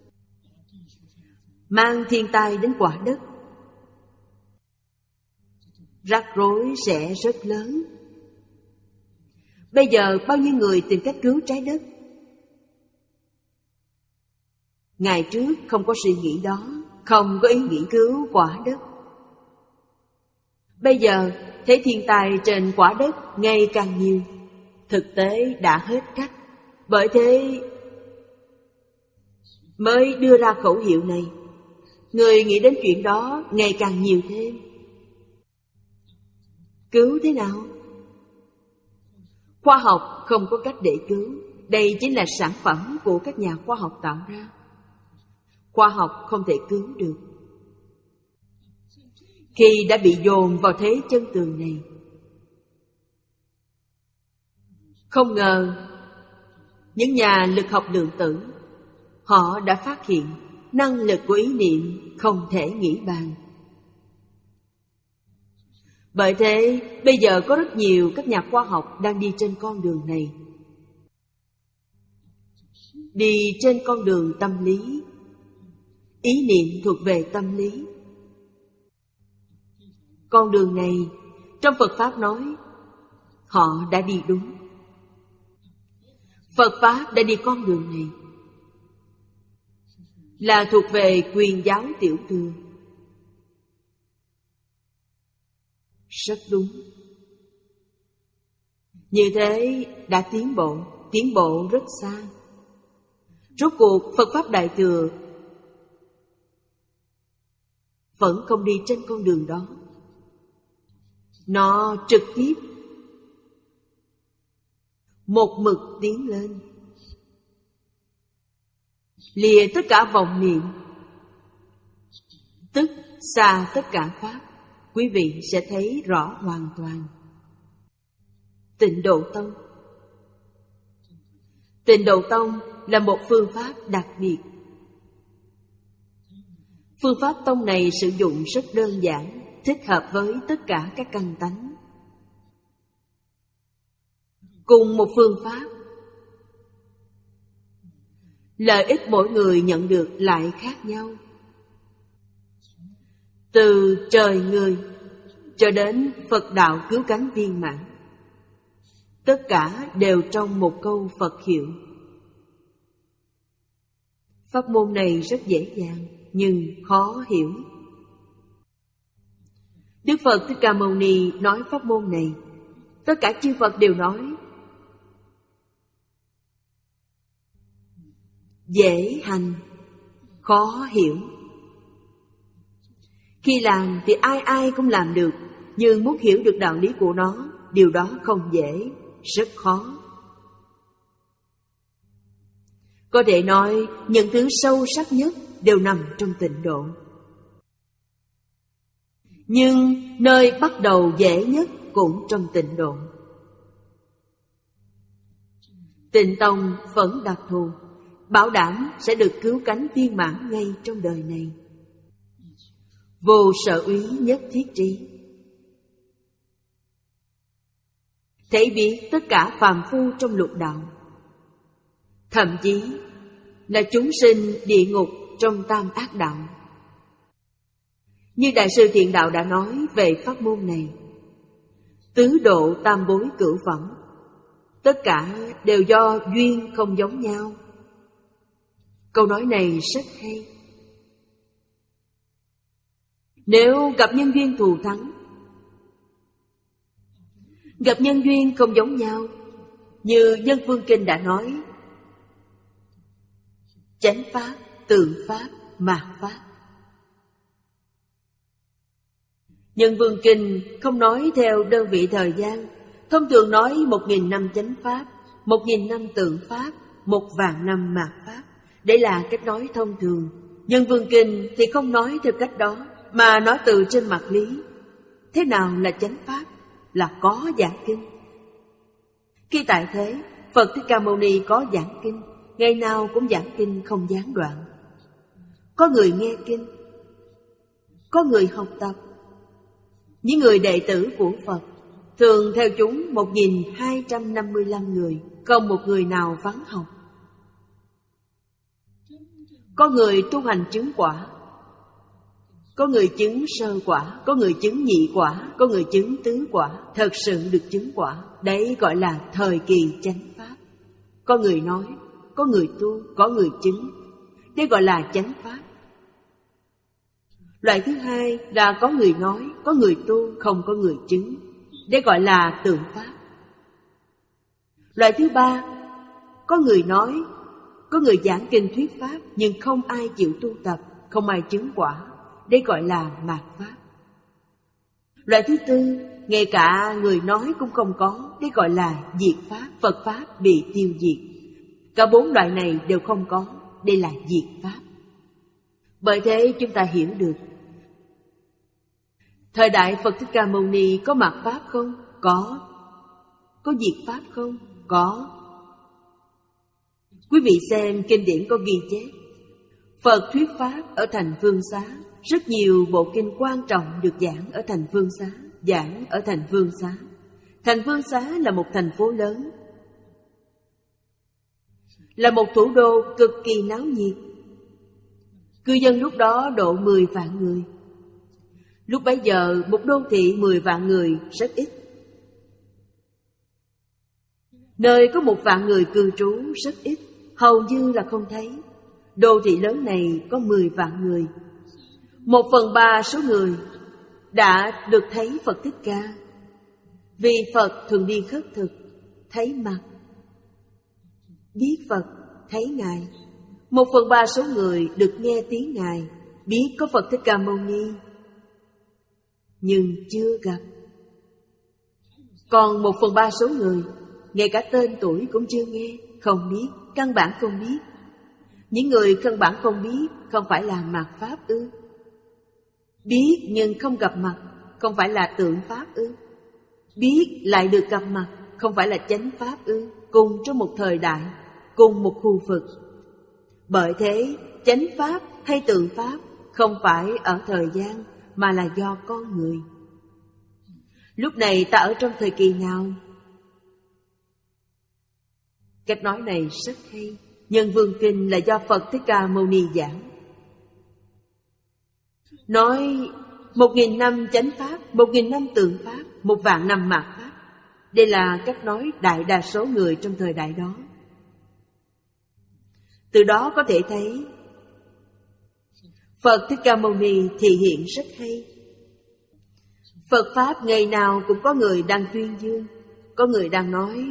mang thiên tai đến quả đất, rắc rối sẽ rất lớn. Bây giờ bao nhiêu người tìm cách cứu trái đất? Ngày trước không có suy nghĩ đó, không có ý nghĩ cứu quả đất. Bây giờ thấy thiên tai trên quả đất ngày càng nhiều, thực tế đã hết cách. Bởi thế mới đưa ra khẩu hiệu này. Người nghĩ đến chuyện đó ngày càng nhiều thêm. Cứu thế nào? Khoa học không có cách để cứu. Đây chính là sản phẩm của các nhà khoa học tạo ra. Khoa học không thể cứu được. Khi đã bị dồn vào thế chân tường này, không ngờ những nhà lực học lượng tử, họ đã phát hiện năng lực của ý niệm không thể nghĩ bàn. Bởi thế bây giờ có rất nhiều các nhà khoa học đang đi trên con đường này. Đi trên con đường tâm lý. Ý niệm thuộc về tâm lý. Con đường này trong Phật Pháp nói họ đã đi đúng. Phật Pháp đã đi con đường này, là thuộc về quyền giáo tiểu thừa. Rất đúng. Như thế đã tiến bộ, tiến bộ rất xa. Rốt cuộc Phật Pháp Đại Thừa vẫn không đi trên con đường đó. Nó trực tiếp một mực tiến lên, lìa tất cả vọng niệm, tức xa tất cả Pháp. Quý vị sẽ thấy rõ hoàn toàn. Tịnh Độ Tông. Tịnh Độ Tông là một phương pháp đặc biệt. Phương pháp tông này sử dụng rất đơn giản, thích hợp với tất cả các căn tánh. Cùng một phương pháp, lợi ích mỗi người nhận được lại khác nhau. Từ trời người cho đến Phật đạo cứu cánh viên mãn, tất cả đều trong một câu Phật hiệu. Pháp môn này rất dễ dàng nhưng khó hiểu. Đức Phật Thích Ca Mâu Ni nói pháp môn này, tất cả chư Phật đều nói dễ hành, khó hiểu. Khi làm thì ai ai cũng làm được, nhưng muốn hiểu được đạo lý của nó, điều đó không dễ, rất khó. Có thể nói những thứ sâu sắc nhất đều nằm trong tịnh độ. Nhưng nơi bắt đầu dễ nhất cũng trong tịnh độ. Tịnh tông vẫn đặc thù, bảo đảm sẽ được cứu cánh viên mãn ngay trong đời này. Vô sở úy nhất thiết trí. thấy biết tất cả phàm phu trong lục đạo, thậm chí là chúng sinh địa ngục trong tam ác đạo. Như Đại sư Thiện Đạo đã nói về pháp môn này, tứ độ tam bối cửu phẩm, tất cả đều do duyên không giống nhau. Câu nói này rất hay. Nếu gặp nhân duyên thù thắng, gặp nhân duyên không giống nhau, như Nhân Vương Kinh đã nói, chánh pháp, tượng pháp, mạt pháp. Nhân Vương Kinh không nói theo đơn vị thời gian, thông thường nói một nghìn năm chánh pháp, một nghìn năm tượng pháp, một vạn năm mạt pháp. Đây là cách nói thông thường. Nhân Vương Kinh thì không nói theo cách đó, mà nói từ trên mặt lý. Thế nào là chánh pháp? Là có giảng kinh. Khi tại thế, Phật Thích Ca Mâu Ni có giảng kinh, ngày nào cũng giảng kinh không gián đoạn. Có người nghe kinh, có người học tập. Những người đệ tử của Phật thường theo chúng một nghìn hai trăm năm mươi lăm người, không một người nào vắng học. Có người tu hành chứng quả, có người chứng sơ quả, có người chứng nhị quả, có người chứng tứ quả, thật sự được chứng quả. Đấy gọi là thời kỳ chánh pháp. Có người nói, có người tu, có người chứng. Đấy gọi là chánh pháp. Loại thứ hai là có người nói, có người tu, không có người chứng. Đấy gọi là tượng pháp. Loại thứ ba, có người nói, có người giảng kinh thuyết pháp, nhưng không ai chịu tu tập, không ai chứng quả. Đây gọi là mạt pháp. Loại thứ tư, ngay cả người nói cũng không có. Đây gọi là diệt pháp, Phật pháp bị tiêu diệt. Cả bốn loại này đều không có. Đây là diệt pháp. Bởi thế chúng ta hiểu được, thời đại Phật Thích Ca Mâu Ni có mạt pháp không? Có. Có diệt pháp không? Có. Quý vị xem kinh điển có ghi chép, Phật thuyết pháp ở thành Phương Xá. Rất nhiều bộ kinh quan trọng được giảng ở thành Phương Xá, giảng ở thành Phương Xá. Thành Phương Xá là một thành phố lớn, là một thủ đô cực kỳ náo nhiệt. Cư dân lúc đó độ mười vạn người. Lúc bấy giờ một đô thị mười vạn người rất ít. Nơi có một vạn người cư trú rất ít, hầu như là không thấy. Đô thị lớn này có mười vạn người. Một phần ba số người đã được thấy Phật Thích Ca. Vì Phật thường đi khất thực, thấy mặt, biết Phật, thấy Ngài. Một phần ba số người được nghe tiếng Ngài, biết có Phật Thích Ca Mâu Ni, nhưng chưa gặp. Còn một phần ba số người, ngay cả tên tuổi cũng chưa nghe, không biết, căn bản không biết. Những người căn bản không biết không phải là mạt pháp ư? Biết nhưng không gặp mặt không phải là tượng pháp ư? Biết lại được gặp mặt không phải là chánh pháp ư? Cùng trong một thời đại, cùng một khu vực. Bởi thế, chánh pháp hay tượng pháp không phải ở thời gian mà là do con người. Lúc này ta ở trong thời kỳ nào? Cách nói này rất hay. Nhân Vương Kinh là do Phật Thích Ca Mâu Ni giảng. Nói một nghìn năm chánh pháp, một nghìn năm tượng pháp, một vạn năm mạt pháp. Đây là cách nói đại đa số người trong thời đại đó. Từ đó có thể thấy Phật Thích Ca Mâu Ni thị hiện rất hay. Phật pháp ngày nào cũng có người đang tuyên dương, có người đang nói,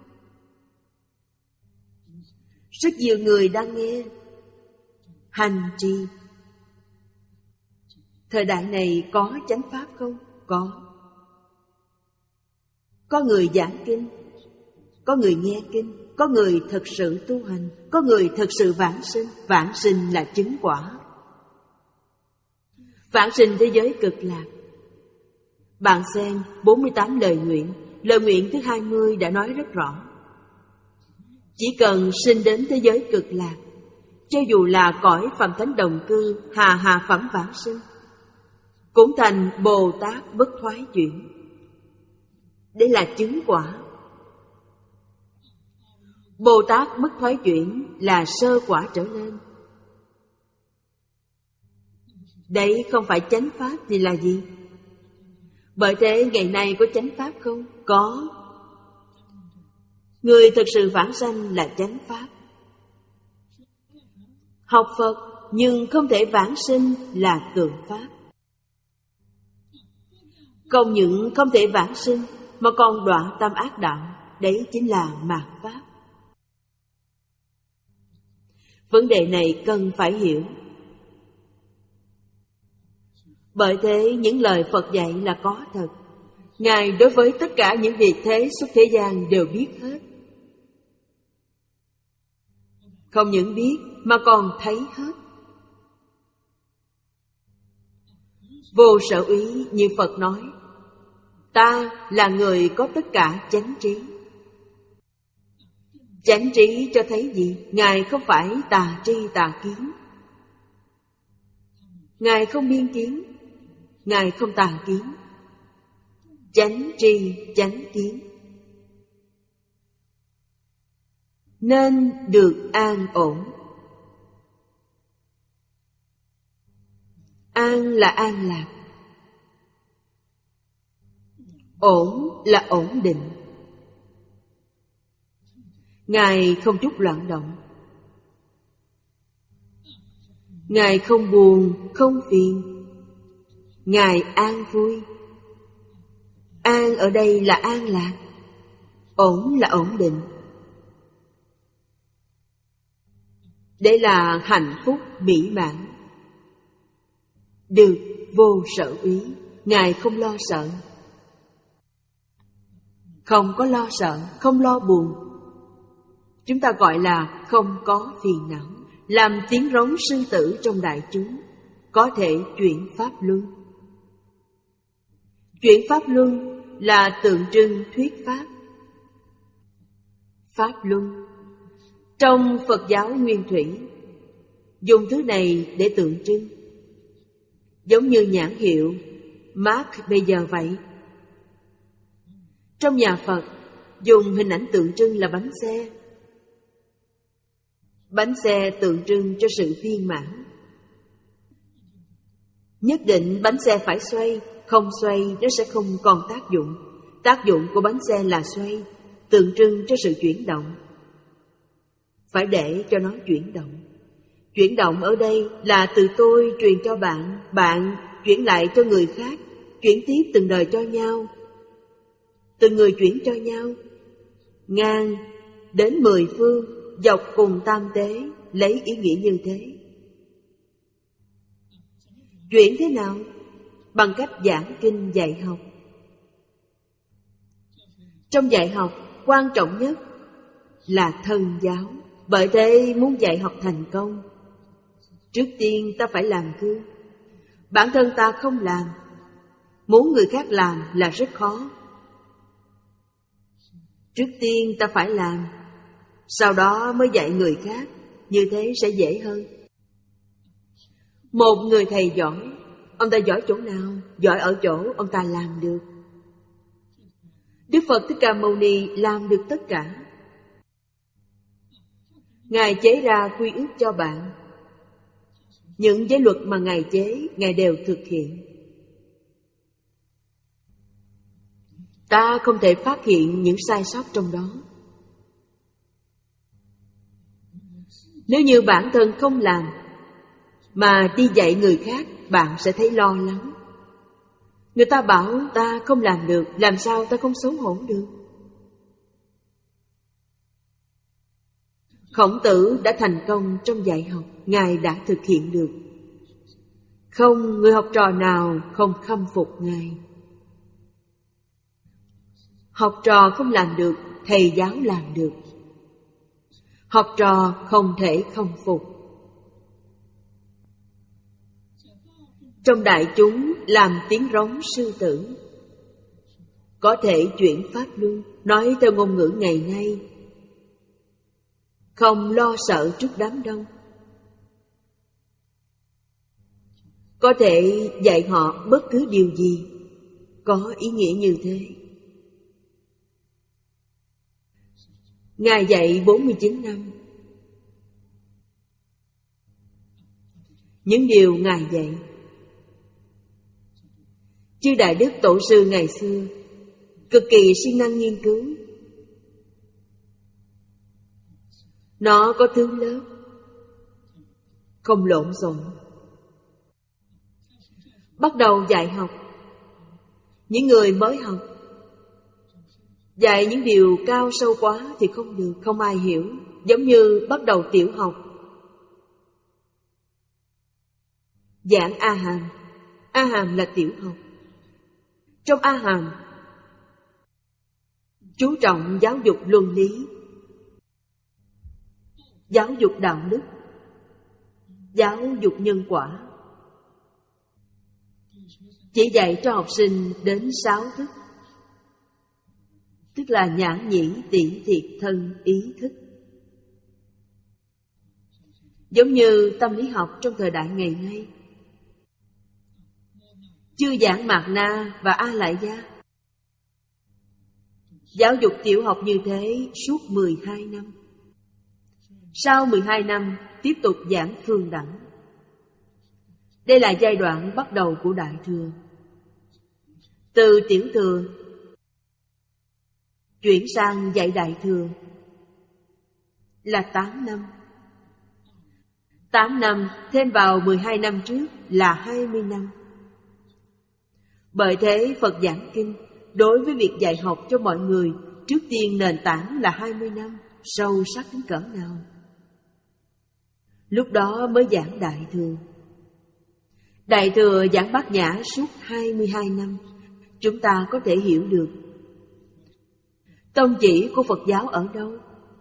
rất nhiều người đang nghe, hành trì. Thời đại này có chánh pháp không? Có. Có người giảng kinh, có người nghe kinh, có người thực sự tu hành, có người thực sự vãng sinh. Vãng sinh là chứng quả. Vãng sinh thế giới cực lạc. Bạn xem bốn mươi tám lời nguyện, lời nguyện thứ hai mươi đã nói rất rõ. Chỉ cần sinh đến thế giới cực lạc, cho dù là cõi phàm thánh đồng cư, hà hà phẩm vãng sinh, cũng thành Bồ Tát bất thoái chuyển. Đây là chứng quả. Bồ Tát bất thoái chuyển là sơ quả trở lên. Đấy không phải chánh pháp thì là gì? Bởi thế ngày nay có chánh pháp không? Có. Người thực sự vãng sanh là chánh pháp. Học Phật nhưng không thể vãng sinh là tượng pháp. Không những không thể vãng sinh mà còn đọa tam ác đạo. Đấy chính là mạt pháp. Vấn đề này cần phải hiểu. Bởi thế những lời Phật dạy là có thật. Ngài đối với tất cả những việc thế xuất thế gian đều biết hết. Không những biết mà còn thấy hết. Vô sở úy như Phật nói, ta là người có tất cả chánh trí. Chánh trí cho thấy gì? Ngài không phải tà tri tà kiến. Ngài không biên kiến. Ngài không tà kiến. Chánh tri chánh kiến. Nên được an ổn. An là an lạc. Ổn là ổn định. Ngài không chút loạn động. Ngài không buồn, không phiền. Ngài an vui. An ở đây là an lạc. Ổn là ổn định. Đây là hạnh phúc mỹ mãn. Được vô sở úy. Ngài không lo sợ. Không có lo sợ, không lo buồn. Chúng ta gọi là không có phiền não. Làm tiếng rống sư tử trong đại chúng. Có thể chuyển pháp luân. Chuyển pháp luân là tượng trưng thuyết pháp. Pháp luân trong Phật giáo nguyên thủy dùng thứ này để tượng trưng. Giống như nhãn hiệu Mark bây giờ vậy. Trong nhà Phật dùng hình ảnh tượng trưng là bánh xe. Bánh xe tượng trưng cho sự viên mãn. Nhất định bánh xe phải xoay. Không xoay nó sẽ không còn tác dụng. Tác dụng của bánh xe là xoay, tượng trưng cho sự chuyển động. Phải để cho nó chuyển động. Chuyển động ở đây là từ tôi truyền cho bạn, bạn chuyển lại cho người khác, chuyển tiếp từng đời cho nhau. Từng người chuyển cho nhau. Ngang đến mười phương, dọc cùng tam tế, lấy ý nghĩa như thế. Chuyển thế nào? Bằng cách giảng kinh dạy học. Trong dạy học, quan trọng nhất là thân giáo. Bởi thế muốn dạy học thành công, trước tiên ta phải làm gương. Bản thân ta không làm, muốn người khác làm là rất khó. Trước tiên ta phải làm, sau đó mới dạy người khác. Như thế sẽ dễ hơn. Một người thầy giỏi, ông ta giỏi chỗ nào? Giỏi ở chỗ ông ta làm được. Đức Phật Thích Ca Mâu Ni làm được tất cả. Ngài chế ra quy ước cho bạn. Những giới luật mà Ngài chế, Ngài đều thực hiện. Ta không thể phát hiện những sai sót trong đó. Nếu như bản thân không làm, mà đi dạy người khác, bạn sẽ thấy lo lắng. Người ta bảo ta không làm được, làm sao ta không xấu hổ được? Khổng Tử đã thành công trong dạy học, Ngài đã thực hiện được. Không người học trò nào không khâm phục Ngài. Học trò không làm được, thầy giáo làm được. Học trò không thể không phục. Trong đại chúng làm tiếng rống sư tử. Có thể chuyển pháp luân, nói theo ngôn ngữ ngày nay. Không lo sợ trước đám đông. Có thể dạy họ bất cứ điều gì. Có ý nghĩa như thế. Ngài dạy bốn mươi chín năm. Những điều Ngài dạy, chư Đại Đức Tổ sư ngày xưa cực kỳ siêng năng nghiên cứu. Nó có thứ lớp, không lộn xộn. Bắt đầu dạy học, những người mới học, dạy những điều cao sâu quá thì không được, không ai hiểu. Giống như bắt đầu tiểu học, giảng A Hàm. A Hàm là tiểu học. Trong A Hàm chú trọng giáo dục luân lý, giáo dục đạo đức, giáo dục nhân quả. Chỉ dạy cho học sinh đến sáu thức, tức là nhãn nhĩ tỷ thiệt thân ý thức. Giống như tâm lý học trong thời đại ngày nay, chư giảng Mạt Na và A Lại Gia giáo dục tiểu học như thế suốt mười hai năm. Sau mười hai năm tiếp tục giảng phương đẳng. Đây là giai đoạn bắt đầu của Đại Thừa. Từ Tiểu Thừa chuyển sang dạy Đại Thừa là tám năm. Tám năm thêm vào mười hai năm trước là hai mươi năm. Bởi thế Phật giảng kinh đối với việc dạy học cho mọi người, trước tiên nền tảng là hai mươi năm, sâu sắc đến cỡ nào. Lúc đó mới giảng Đại Thừa. Đại Thừa giảng Bát Nhã suốt hai mươi hai năm. Chúng ta có thể hiểu được tông chỉ của Phật giáo ở đâu?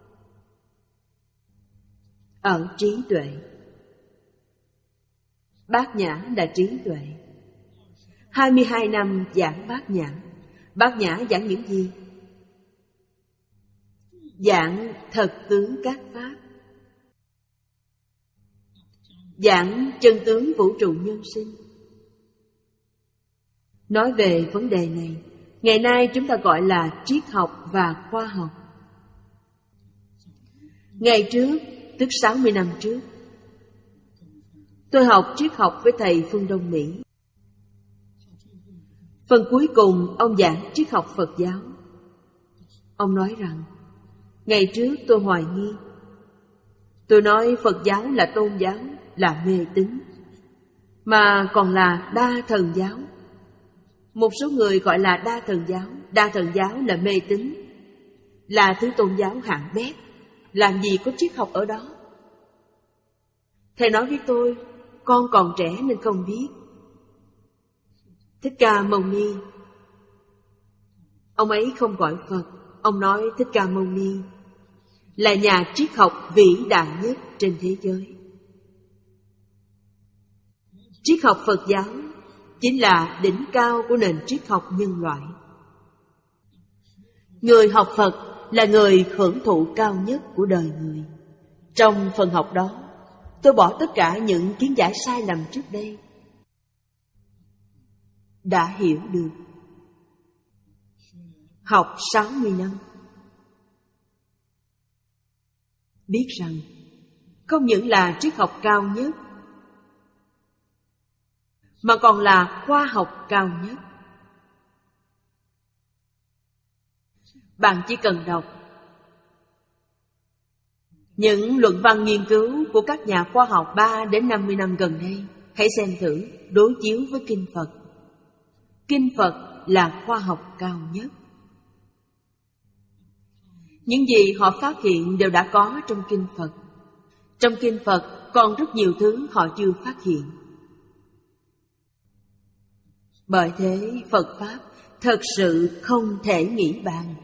Ở trí tuệ. Bát Nhã là trí tuệ. Hai mươi hai năm giảng Bát Nhã. Bát Nhã giảng những gì? Giảng thật tướng các pháp, giảng chân tướng vũ trụ nhân sinh. Nói về vấn đề này, ngày nay chúng ta gọi là triết học và khoa học. Ngày trước, tức sáu mươi năm trước, tôi học triết học với thầy phương Đông Mỹ. Phần cuối cùng ông giảng triết học Phật giáo. Ông nói rằng, ngày trước tôi hoài nghi. Tôi nói Phật giáo là tôn giáo, là mê tín, mà còn là đa thần giáo. Một số người gọi là đa thần giáo. Đa thần giáo là mê tín, là thứ tôn giáo hạng bét. Làm gì có triết học ở đó? Thầy nói với tôi, con còn trẻ nên không biết. Thích Ca Mâu Ni, ông ấy không gọi Phật. Ông nói Thích Ca Mâu Ni là nhà triết học vĩ đại nhất trên thế giới. Triết học Phật giáo chính là đỉnh cao của nền triết học nhân loại. Người học Phật là người hưởng thụ cao nhất của đời người. Trong phần học đó, tôi bỏ tất cả những kiến giải sai lầm trước đây. Đã hiểu được. Học sáu mươi năm, biết rằng không những là triết học cao nhất, mà còn là khoa học cao nhất. Bạn chỉ cần đọc những luận văn nghiên cứu của các nhà khoa học ba đến năm mươi năm gần đây. Hãy xem thử, đối chiếu với Kinh Phật. Kinh Phật là khoa học cao nhất. Những gì họ phát hiện đều đã có trong Kinh Phật. Trong Kinh Phật còn rất nhiều thứ họ chưa phát hiện. Bởi thế Phật Pháp thật sự không thể nghĩ bàn.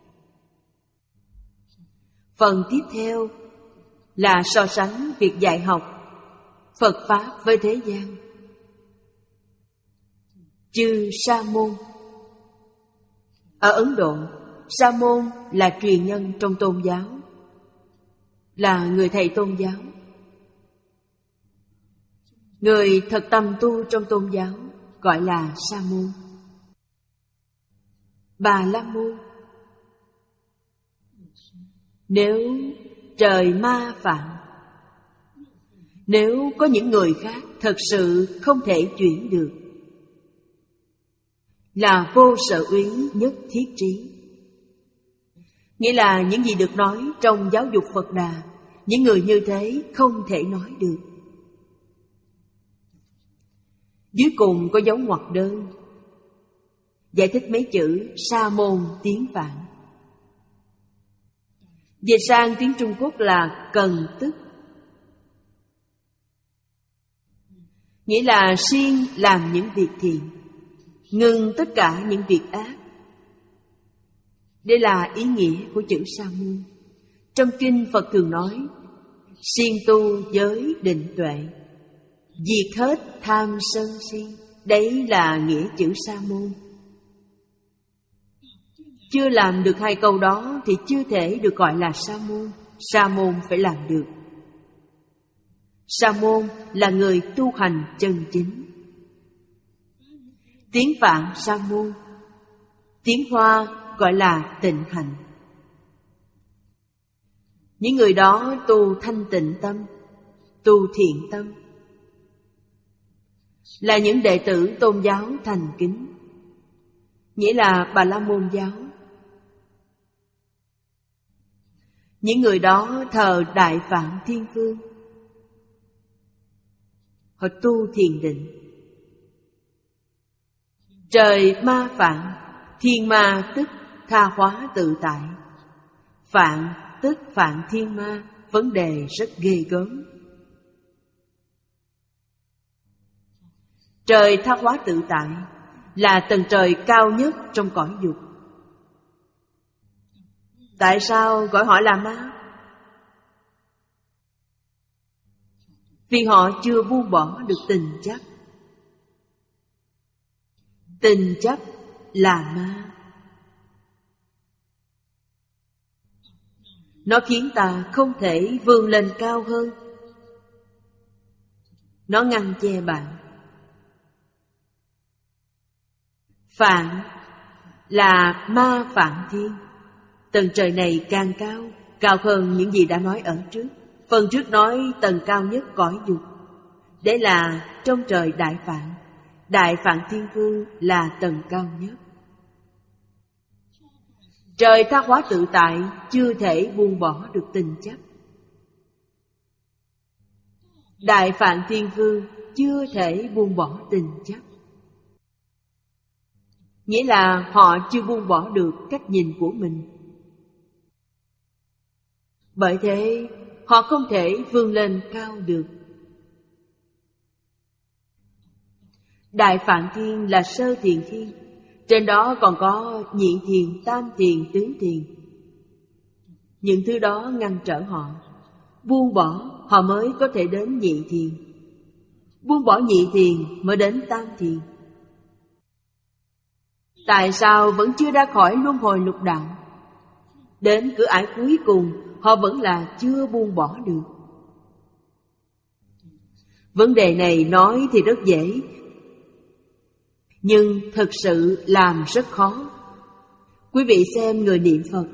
Phần tiếp theo là so sánh việc dạy học Phật Pháp với thế gian. Chư Sa Môn. Ở Ấn Độ, Sa Môn là truyền nhân trong tôn giáo, là người thầy tôn giáo. Người thật tâm tu trong tôn giáo gọi là Sa Môn. Bà La Môn Nếu trời ma phạm, nếu có những người khác thật sự không thể chuyển được, là vô sở uyến nhất thiết trí. Nghĩa là những gì được nói trong giáo dục Phật Đà, những người như thế không thể nói được. Dưới cùng có dấu ngoặc đơn giải thích mấy chữ sa môn tiếng Phạn. Về sang tiếng Trung Quốc là cần tức, nghĩa là siêng làm những việc thiện, ngừng tất cả những việc ác. Đây là ý nghĩa của chữ sa môn. Trong kinh Phật thường nói siêng tu giới định tuệ, diệt hết tham sân si. Đấy là nghĩa chữ sa môn. Chưa làm được hai câu đó thì chưa thể được gọi là sa môn. Sa môn phải làm được. Sa môn là người tu hành chân chính. Tiếng Phạn sa môn, tiếng Hoa gọi là tịnh hành. Những người đó tu thanh tịnh tâm, tu thiện tâm, là những đệ tử tôn giáo thành kính, nghĩa là Bà La Môn giáo. Những người đó thờ Đại Phạn Thiên Vương, họ tu thiền định. Trời ma phạn, thiên ma tức tha hóa tự tại. Phạn tức phạn thiên ma, vấn đề rất ghê gớm. Trời tha hóa tự tại là tầng trời cao nhất trong cõi dục. Tại sao gọi họ là ma? Vì họ chưa buông bỏ được tình chấp. Tình chấp là ma. Nó khiến ta không thể vươn lên cao hơn. Nó ngăn che bạn. Phạn là ma phạn thiên. Tầng trời này càng cao, cao hơn những gì đã nói ở trước. Phần trước nói tầng cao nhất cõi dục. Đấy là trong trời Đại Phạn. Đại Phạn Thiên Vương là tầng cao nhất. Trời tha hóa tự tại chưa thể buông bỏ được tình chấp. Đại Phạn Thiên Vương chưa thể buông bỏ tình chấp, nghĩa là họ chưa buông bỏ được cách nhìn của mình. Bởi thế họ không thể vươn lên cao được. Đại Phạn Thiên là sơ thiền thiên. Trên đó còn có nhị thiền, tam thiền, tứ thiền. Những thứ đó ngăn trở họ. Buông bỏ họ mới có thể đến nhị thiền. Buông bỏ nhị thiền mới đến tam thiền. Tại sao vẫn chưa ra khỏi luân hồi lục đạo? Đến cửa ải cuối cùng họ vẫn là chưa buông bỏ được. Vấn đề này nói thì rất dễ, nhưng thực sự làm rất khó. Quý vị xem người niệm Phật.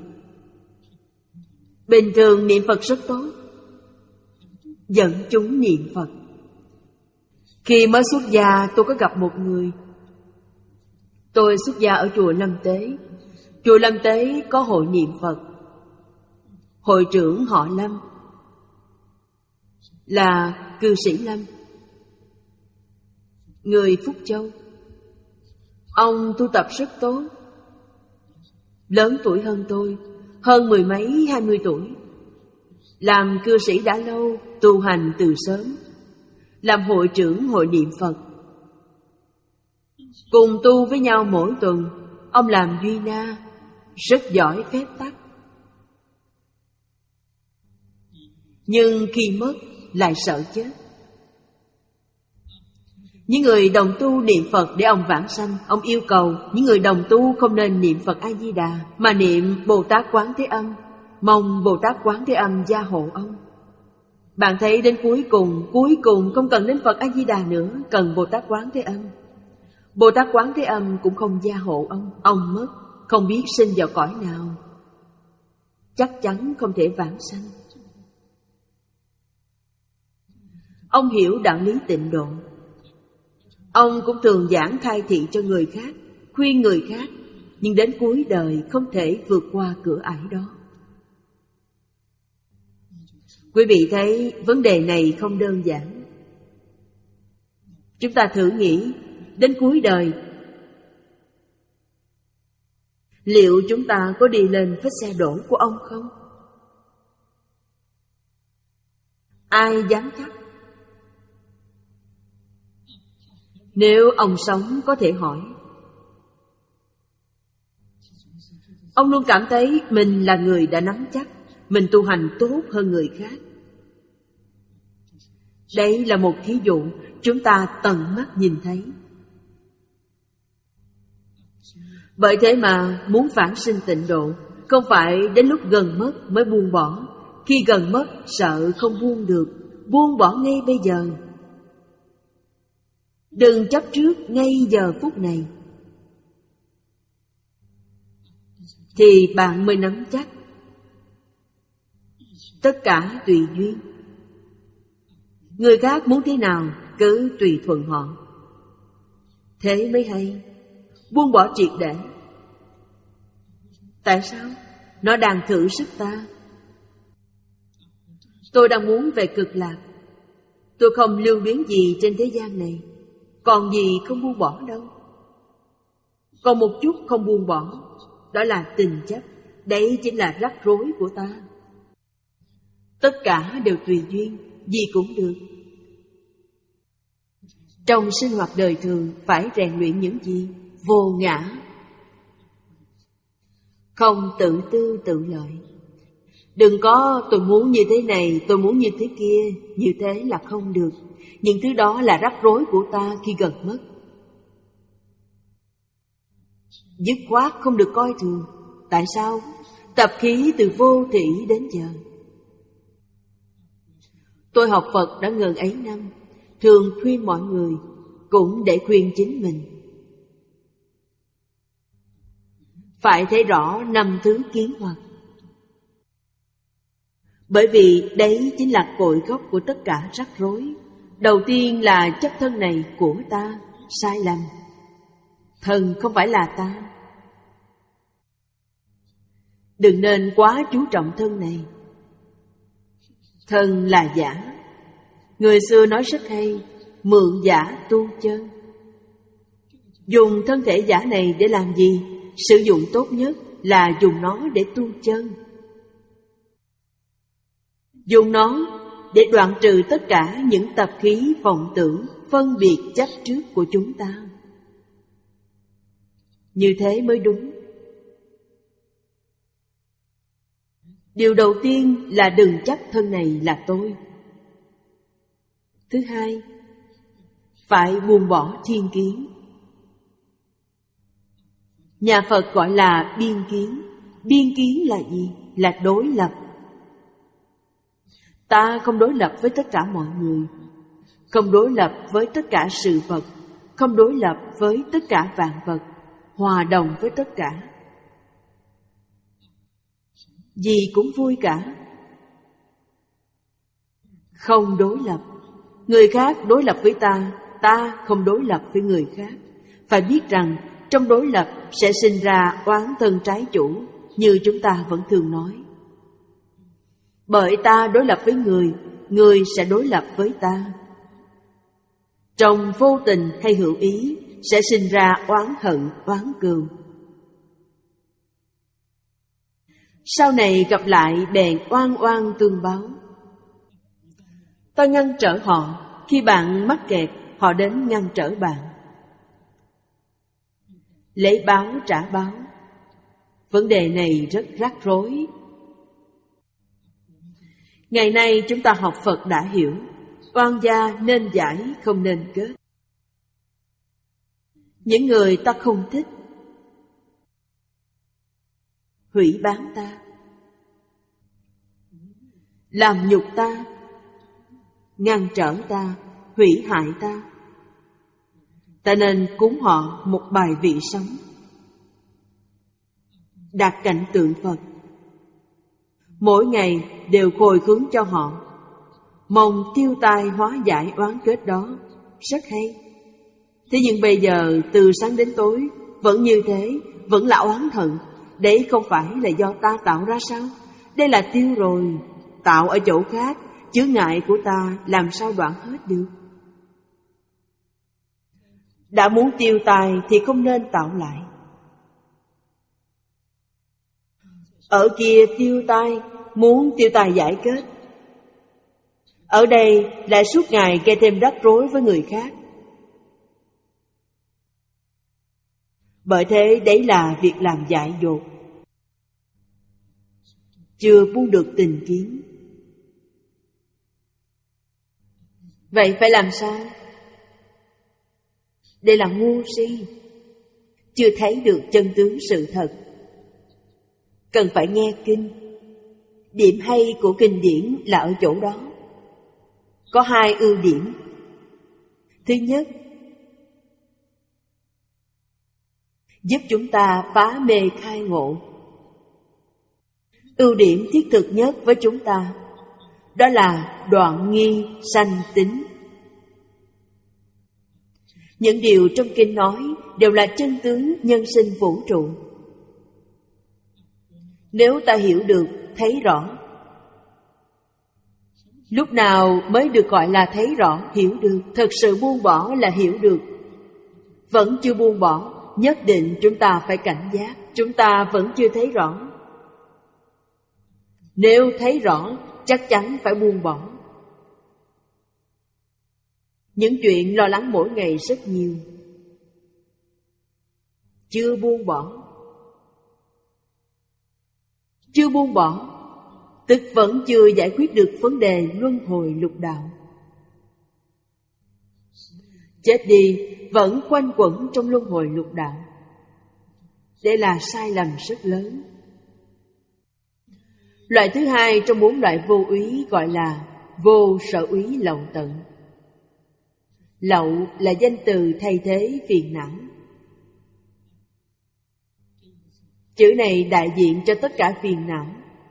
Bình thường niệm Phật rất tốt, dẫn chúng niệm Phật. Khi mới xuất gia tôi có gặp một người. Tôi xuất gia ở chùa Lâm Tế. Chùa Lâm Tế có hội niệm Phật. Hội trưởng họ Lâm, là cư sĩ Lâm, người Phúc Châu. Ông tu tập rất tốt, lớn tuổi hơn tôi, hơn mười mấy hai mươi tuổi. Làm cư sĩ đã lâu, tu hành từ sớm. Làm hội trưởng hội niệm Phật. Cùng tu với nhau mỗi tuần. Ông làm duy na, rất giỏi phép tắc. Nhưng khi mất lại sợ chết. Những người đồng tu niệm Phật để ông vãng sanh. Ông yêu cầu những người đồng tu không nên niệm Phật A-di-đà, mà niệm Bồ Tát Quán Thế Âm, mong Bồ Tát Quán Thế Âm gia hộ ông. Bạn thấy đến cuối cùng, cuối cùng không cần đến Phật A-di-đà nữa, cần Bồ Tát Quán Thế Âm. Bồ Tát Quán Thế Âm cũng không gia hộ ông. Ông mất, không biết sinh vào cõi nào. chắc chắn không thể vãng sanh. Ông hiểu đạo lý tịnh độ. Ông cũng thường giảng khai thị cho người khác, khuyên người khác, nhưng đến cuối đời không thể vượt qua cửa ải đó. Quý vị thấy vấn đề này không đơn giản. Chúng ta thử nghĩ, đến cuối đời, liệu chúng ta có đi lên vết xe đổ của ông không? Ai dám chắc? Nếu ông sống có thể hỏi. Ông luôn cảm thấy mình là người đã nắm chắc, mình tu hành tốt hơn người khác. Đây là một thí dụ chúng ta tận mắt nhìn thấy. Bởi thế mà muốn vãng sinh tịnh độ, không phải đến lúc gần mất mới buông bỏ. Khi gần mất sợ không buông được, buông bỏ ngay bây giờ. Đừng chấp trước ngay giờ phút này, thì bạn mới nắm chắc. Tất cả tùy duyên. Người khác muốn thế nào cứ tùy thuận họ. Thế mới hay. Buông bỏ triệt để. Tại sao? Nó đang thử sức ta. Tôi đang muốn về cực lạc. Tôi không lưu luyến gì trên thế gian này. Còn gì không buông bỏ đâu. Còn một chút không buông bỏ, đó là tình chấp. Đấy chính là rắc rối của ta. Tất cả đều tùy duyên, gì cũng được. Trong sinh hoạt đời thường phải rèn luyện những gì? Vô ngã. Không tự tư tự lợi. Đừng có tôi muốn như thế này, tôi muốn như thế kia. Như thế là không được. Những thứ đó là rắc rối của ta khi gần mất. Dứt khoát không được coi thường. Tại sao? Tập khí từ vô thỉ đến giờ. Tôi học Phật đã ngần ấy năm, thường khuyên mọi người, cũng để khuyên chính mình. Phải thấy rõ năm thứ kiến hoặc. Bởi vì đấy chính là cội gốc của tất cả rắc rối. Đầu tiên là chấp thân này của ta, sai lầm. Thân không phải là ta. Đừng nên quá chú trọng thân này. Thân là giả. Người xưa nói rất hay, mượn giả tu chân. Dùng thân thể giả này để làm gì? Sử dụng tốt nhất là dùng nó để tu chân. Dùng nó để đoạn trừ tất cả những tập khí vọng tưởng, phân biệt chấp trước của chúng ta. Như thế mới đúng. Điều đầu tiên là đừng chấp thân này là tôi. Thứ hai, phải buông bỏ thiên kiến. Nhà Phật gọi là biên kiến. Biên kiến là gì? Là đối lập. Ta không đối lập với tất cả mọi người, không đối lập với tất cả sự vật, không đối lập với tất cả vạn vật, hòa đồng với tất cả. Gì cũng vui cả. Không đối lập. Người khác đối lập với ta, ta không đối lập với người khác. Phải biết rằng trong đối lập sẽ sinh ra oán thân trái chủ, như chúng ta vẫn thường nói. Bởi ta đối lập với người, người sẽ đối lập với ta. Trong vô tình hay hữu ý sẽ sinh ra oán hận, oán cừu. Sau này gặp lại bèn oan oan tương báo. Ta ngăn trở họ, khi bạn mắc kẹt, họ đến ngăn trở bạn. Lấy báo trả báo. Vấn đề này rất rắc rối. Ngày nay chúng ta học Phật đã hiểu, oan gia nên giải không nên kết. Những người ta không thích, hủy bán ta, làm nhục ta, ngăn trở ta, hủy hại ta, ta nên cúng họ một bài vị sống, đặt cạnh tượng Phật, mỗi ngày đều khhồi hướng cho họ, mong tiêu tai hóa giải oán kết đó. Rất hay. Thế nhưng bây giờ từ sáng đến tối vẫn như thế, vẫn là oán hận. Đấy không phải là do ta tạo ra sao? Đây là tiêu rồi, tạo ở chỗ khác, chướng ngại của ta làm sao đoạn hết được. Đã muốn tiêu tai thì không nên tạo lại. Ở kia tiêu tai, muốn tiêu tai giải kết. Ở đây lại suốt ngày gây thêm rắc rối với người khác. Bởi thế đấy là việc làm dại dột, chưa buông được tình kiến. Vậy phải làm sao? Đây là ngu si, chưa thấy được chân tướng sự thật. Cần phải nghe kinh. Điểm hay của kinh điển là ở chỗ đó. Có hai ưu điểm. Thứ nhất, giúp chúng ta phá mê khai ngộ. Ưu điểm thiết thực nhất với chúng ta đó là đoạn nghi sanh tính. Những điều trong kinh nói đều là chân tướng nhân sinh vũ trụ. Nếu ta hiểu được, thấy rõ, lúc nào mới được gọi là thấy rõ, hiểu được? Thật sự buông bỏ là hiểu được. Vẫn chưa buông bỏ, nhất định chúng ta phải cảnh giác. Chúng ta vẫn chưa thấy rõ. Nếu thấy rõ, chắc chắn phải buông bỏ. Những chuyện lo lắng mỗi ngày rất nhiều, chưa buông bỏ. Chưa buông bỏ, tức vẫn chưa giải quyết được vấn đề luân hồi lục đạo. Chết đi vẫn quanh quẩn trong luân hồi lục đạo. Đây là sai lầm rất lớn. Loại thứ hai trong bốn loại vô úy gọi là vô sở úy lậu tận. Lậu là danh từ thay thế phiền não. Chữ này đại diện cho tất cả phiền não,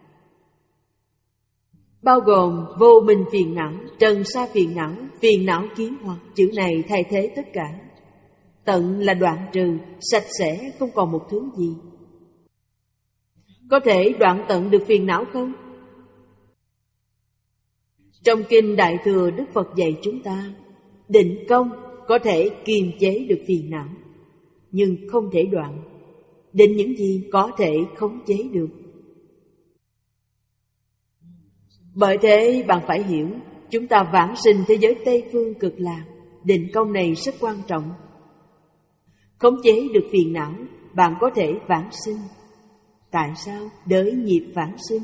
bao gồm vô minh phiền não, trần sa phiền não, phiền não kiến hoặc. Chữ này thay thế tất cả. Tận là đoạn trừ, sạch sẽ, không còn một thứ gì. Có thể đoạn tận được phiền não không? Trong kinh Đại Thừa, Đức Phật dạy chúng ta định công có thể kiềm chế được phiền não, nhưng không thể đoạn. Định những gì có thể khống chế được. Bởi thế bạn phải hiểu, chúng ta vãng sinh thế giới Tây Phương Cực Lạc, định công này rất quan trọng. Khống chế được phiền não, bạn có thể vãng sinh. Tại sao? Đới nghiệp vãng sinh.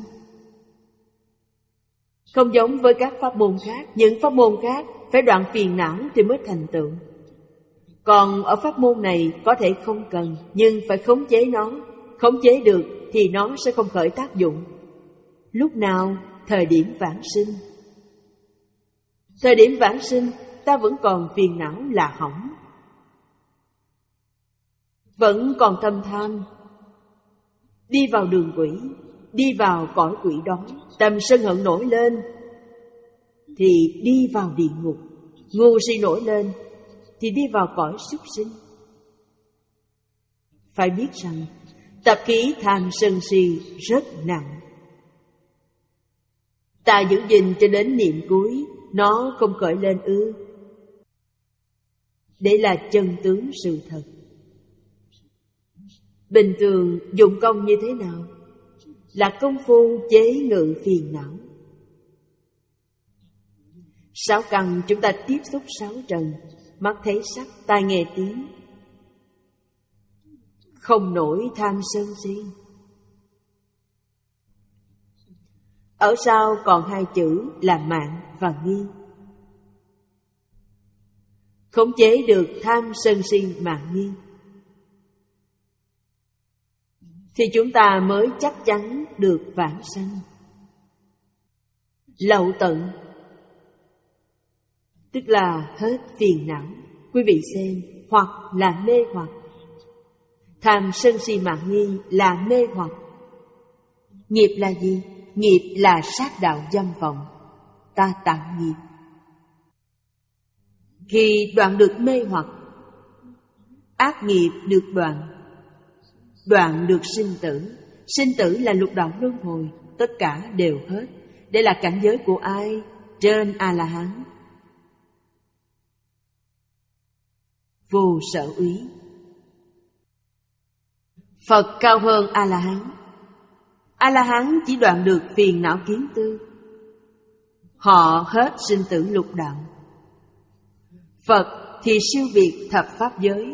Không giống với các pháp môn khác. Những pháp môn khác phải đoạn phiền não thì mới thành tựu. Còn ở pháp môn này có thể không cần, nhưng phải khống chế nó. Khống chế được thì nó sẽ không khởi tác dụng. Lúc nào? Thời điểm vãng sinh. Thời điểm vãng sinh ta vẫn còn phiền não là hỏng, vẫn còn thâm tham, đi vào đường quỷ, đi vào cõi quỷ đói. Tâm sân hận nổi lên thì đi vào địa ngục. Ngu si nổi lên thì đi vào cõi súc sinh. Phải biết rằng tập khí tham sân si rất nặng. Ta giữ gìn cho đến niệm cuối, nó không khởi lên ư? Đây là chân tướng sự thật. Bình thường dụng công như thế nào? Là công phu chế ngự phiền não. Sáu căn chúng ta tiếp xúc sáu trần: mắt thấy sắc, tai nghe tiếng. Không nổi tham sân si. Ở sau còn hai chữ là mạng và nghi. Khống chế được tham sân si mạng nghi thì chúng ta mới chắc chắn được vãng sanh. Lậu tận tức là hết phiền não. Quý vị xem, hoặc là mê hoặc. Tham sân si mạng nghi là mê hoặc. Nghiệp là gì? nghiệp là sát đạo dâm vọng, ta tạo nghiệp. Khi đoạn được mê hoặc, ác nghiệp được đoạn, đoạn được sinh tử. Sinh tử là lục đạo luân hồi, tất cả đều hết. Đây là cảnh giới của ai? Trên A-la-hán. Vô sở úy. Phật cao hơn A-la-hán. A-la-hán chỉ đoạn được phiền não kiến tư. Họ hết sinh tử lục đạo. Phật thì siêu việt thập pháp giới.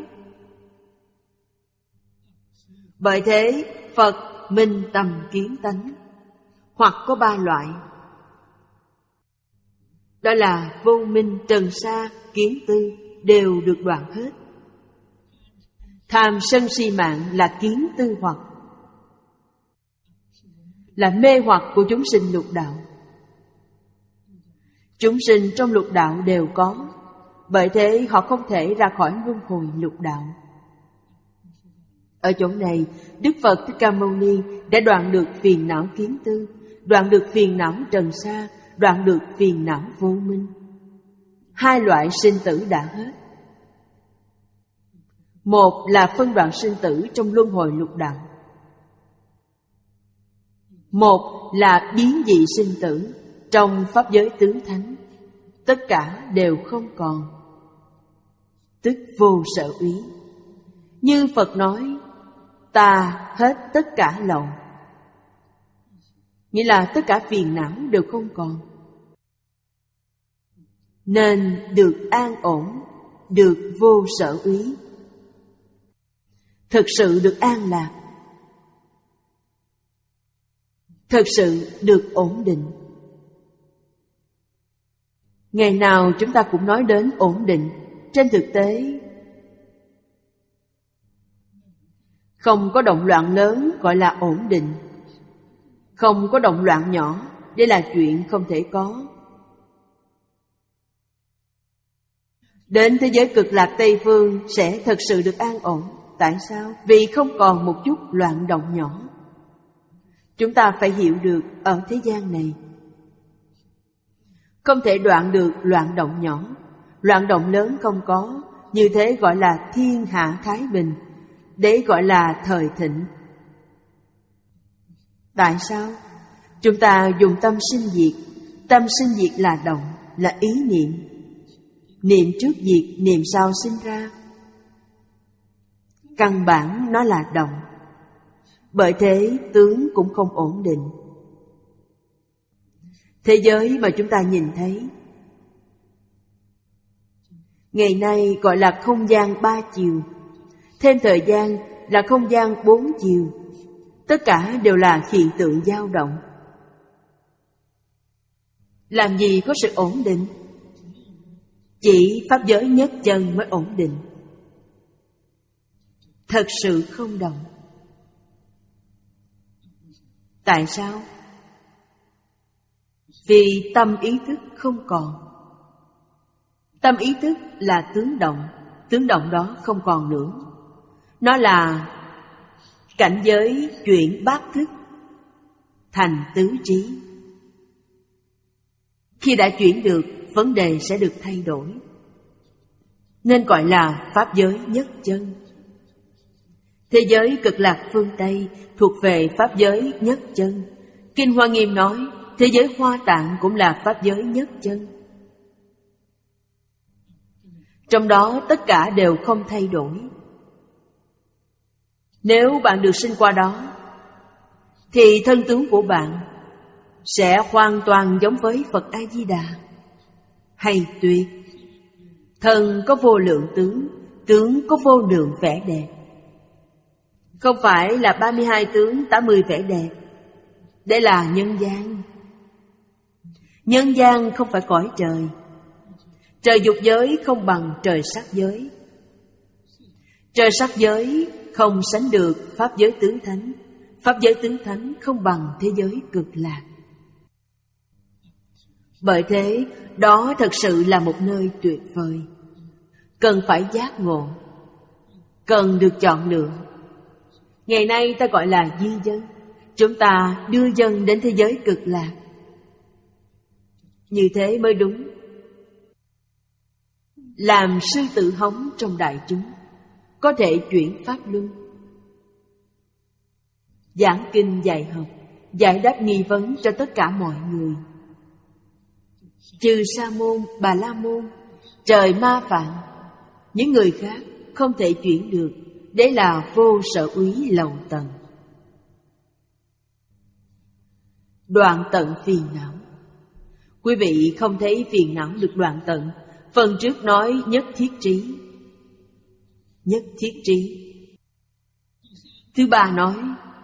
Bởi thế Phật minh tâm kiến tánh, hoặc có ba loại. Đó là vô minh, trần sa, kiến tư đều được đoạn hết. Tham sân si mạng là kiến tư hoặc, là mê hoặc của chúng sinh lục đạo. Chúng sinh trong lục đạo đều có, bởi thế họ không thể ra khỏi luân hồi lục đạo. Ở chỗ này, Đức Phật Thích Ca Mâu Ni đã đoạn được phiền não kiến tư, đoạn được phiền não trần sa, đoạn được phiền não vô minh. Hai loại sinh tử đã hết. Một là phân đoạn sinh tử trong luân hồi lục đạo. Một là biến dị sinh tử trong pháp giới tứ thánh. Tất cả đều không còn, tức vô sở úy. Như Phật nói, ta hết tất cả lậu, nghĩa là tất cả phiền não đều không còn, nên được an ổn, được vô sở úy, thực sự được an lạc, thực sự được ổn định. Ngày nào chúng ta cũng nói đến ổn định. Trên thực tế, không có động loạn lớn gọi là ổn định. Không có động loạn nhỏ, đây là chuyện không thể có. Đến thế giới cực lạc Tây Phương sẽ thật sự được an ổn. Tại sao? Vì không còn một chút loạn động nhỏ. Chúng ta phải hiểu được ở thế gian này không thể đoạn được loạn động nhỏ. Loạn động lớn không có, như thế gọi là thiên hạ thái bình, để gọi là thời thịnh. Tại sao? Chúng ta dùng tâm sinh diệt. Tâm sinh diệt là động, là ý niệm. Niệm trước diệt, niệm sau sinh ra. Căn bản nó là động. Bởi thế tướng cũng không ổn định. Thế giới mà chúng ta nhìn thấy ngày nay gọi là không gian ba chiều, thêm thời gian là không gian bốn chiều. Tất cả đều là hiện tượng dao động. Làm gì có sự ổn định? Chỉ pháp giới nhất chân mới ổn định, thật sự không động. Tại sao? Vì tâm ý thức không còn. Tâm ý thức là tướng động, tướng động đó không còn nữa. Nó là cảnh giới chuyển bát thức thành tứ trí. Khi đã chuyển được, vấn đề sẽ được thay đổi, nên gọi là pháp giới nhất chân. Thế giới cực lạc phương Tây thuộc về pháp giới nhất chân. Kinh Hoa Nghiêm nói thế giới Hoa Tạng cũng là pháp giới nhất chân. Trong đó tất cả đều không thay đổi. Nếu bạn được sinh qua đó, thì thân tướng của bạn sẽ hoàn toàn giống với Phật A-di-đà. Hay tuyệt! Thân có vô lượng tướng, tướng có vô lượng vẻ đẹp. Không phải là ba mươi hai tướng, tám mươi vẻ đẹp. Đây là nhân gian. Nhân gian không phải cõi trời. Trời dục giới không bằng trời sắc giới. Trời sắc giới không sánh được pháp giới tứ thánh. Pháp giới tứ thánh không bằng thế giới cực lạc. Bởi thế, đó thật sự là một nơi tuyệt vời, cần phải giác ngộ, cần được chọn lựa. Ngày nay ta gọi là di dân. chúng ta đưa dân đến thế giới cực lạc. Như thế mới đúng. Làm sư tử hống trong đại chúng, có thể chuyển pháp luân, giảng kinh dạy học, giải đáp nghi vấn cho tất cả mọi người. Trừ Sa môn, Bà La môn, trời ma phạm, những người khác không thể chuyển được. Đấy là vô sở úy lậu tận. Đoạn tận phiền não. Quý vị không thấy phiền não được đoạn tận. Phần trước nói nhất thiết trí. Nhất thiết trí. Thứ ba nói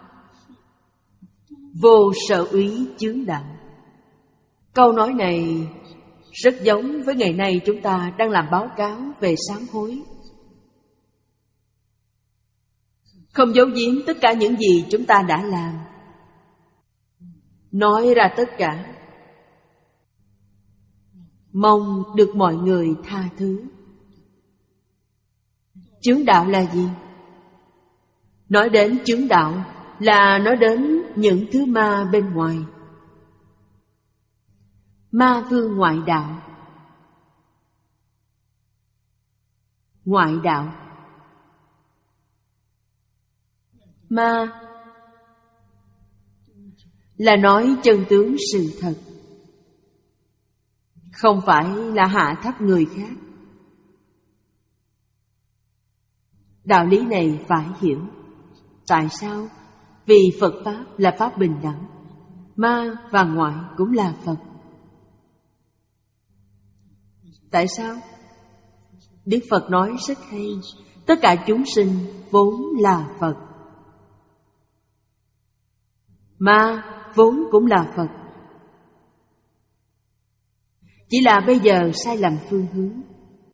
vô sở úy chướng đạo. Câu nói này rất giống với ngày nay chúng ta đang làm báo cáo về sám hối. Không giấu giếm tất cả những gì chúng ta đã làm, nói ra tất cả, mong được mọi người tha thứ. Chướng đạo là gì? Nói đến chướng đạo là nói đến những thứ ma bên ngoài. Ma vương ngoại đạo. Ngoại đạo. Ma là nói chân tướng sự thật, không phải là hạ thấp người khác. Đạo lý này phải hiểu. Tại sao? Vì Phật Pháp là Pháp bình đẳng. Ma và ngoại cũng là Phật. Tại sao? Đức Phật nói rất hay. Tất cả chúng sinh vốn là Phật. Ma vốn cũng là Phật. Chỉ là bây giờ sai lầm phương hướng.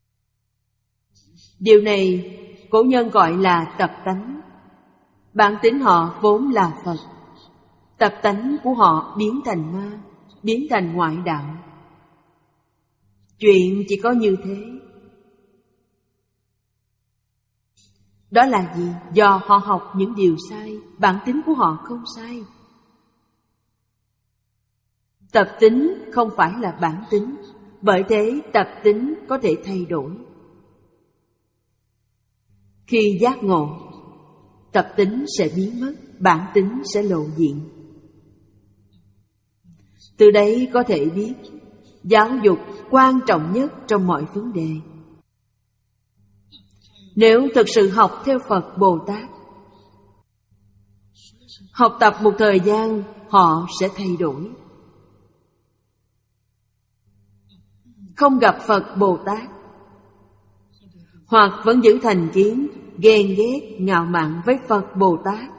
Điều này cổ nhân gọi là tập tánh. Bản tính họ vốn là Phật. Tập tánh của họ biến thành ma, biến thành ngoại đạo. Chuyện chỉ có như thế. Đó là gì? Do họ học những điều sai. Bản tính của họ không sai. Tập tính không phải là bản tính. Bởi thế tập tính có thể thay đổi. Khi giác ngộ, tập tính sẽ biến mất, bản tính sẽ lộ diện. Từ đấy có thể biết giáo dục quan trọng nhất trong mọi vấn đề. Nếu thực sự học theo Phật Bồ Tát, học tập một thời gian, họ sẽ thay đổi. Không gặp Phật Bồ Tát, hoặc vẫn giữ thành kiến, ghen ghét, ngạo mạn với Phật Bồ Tát,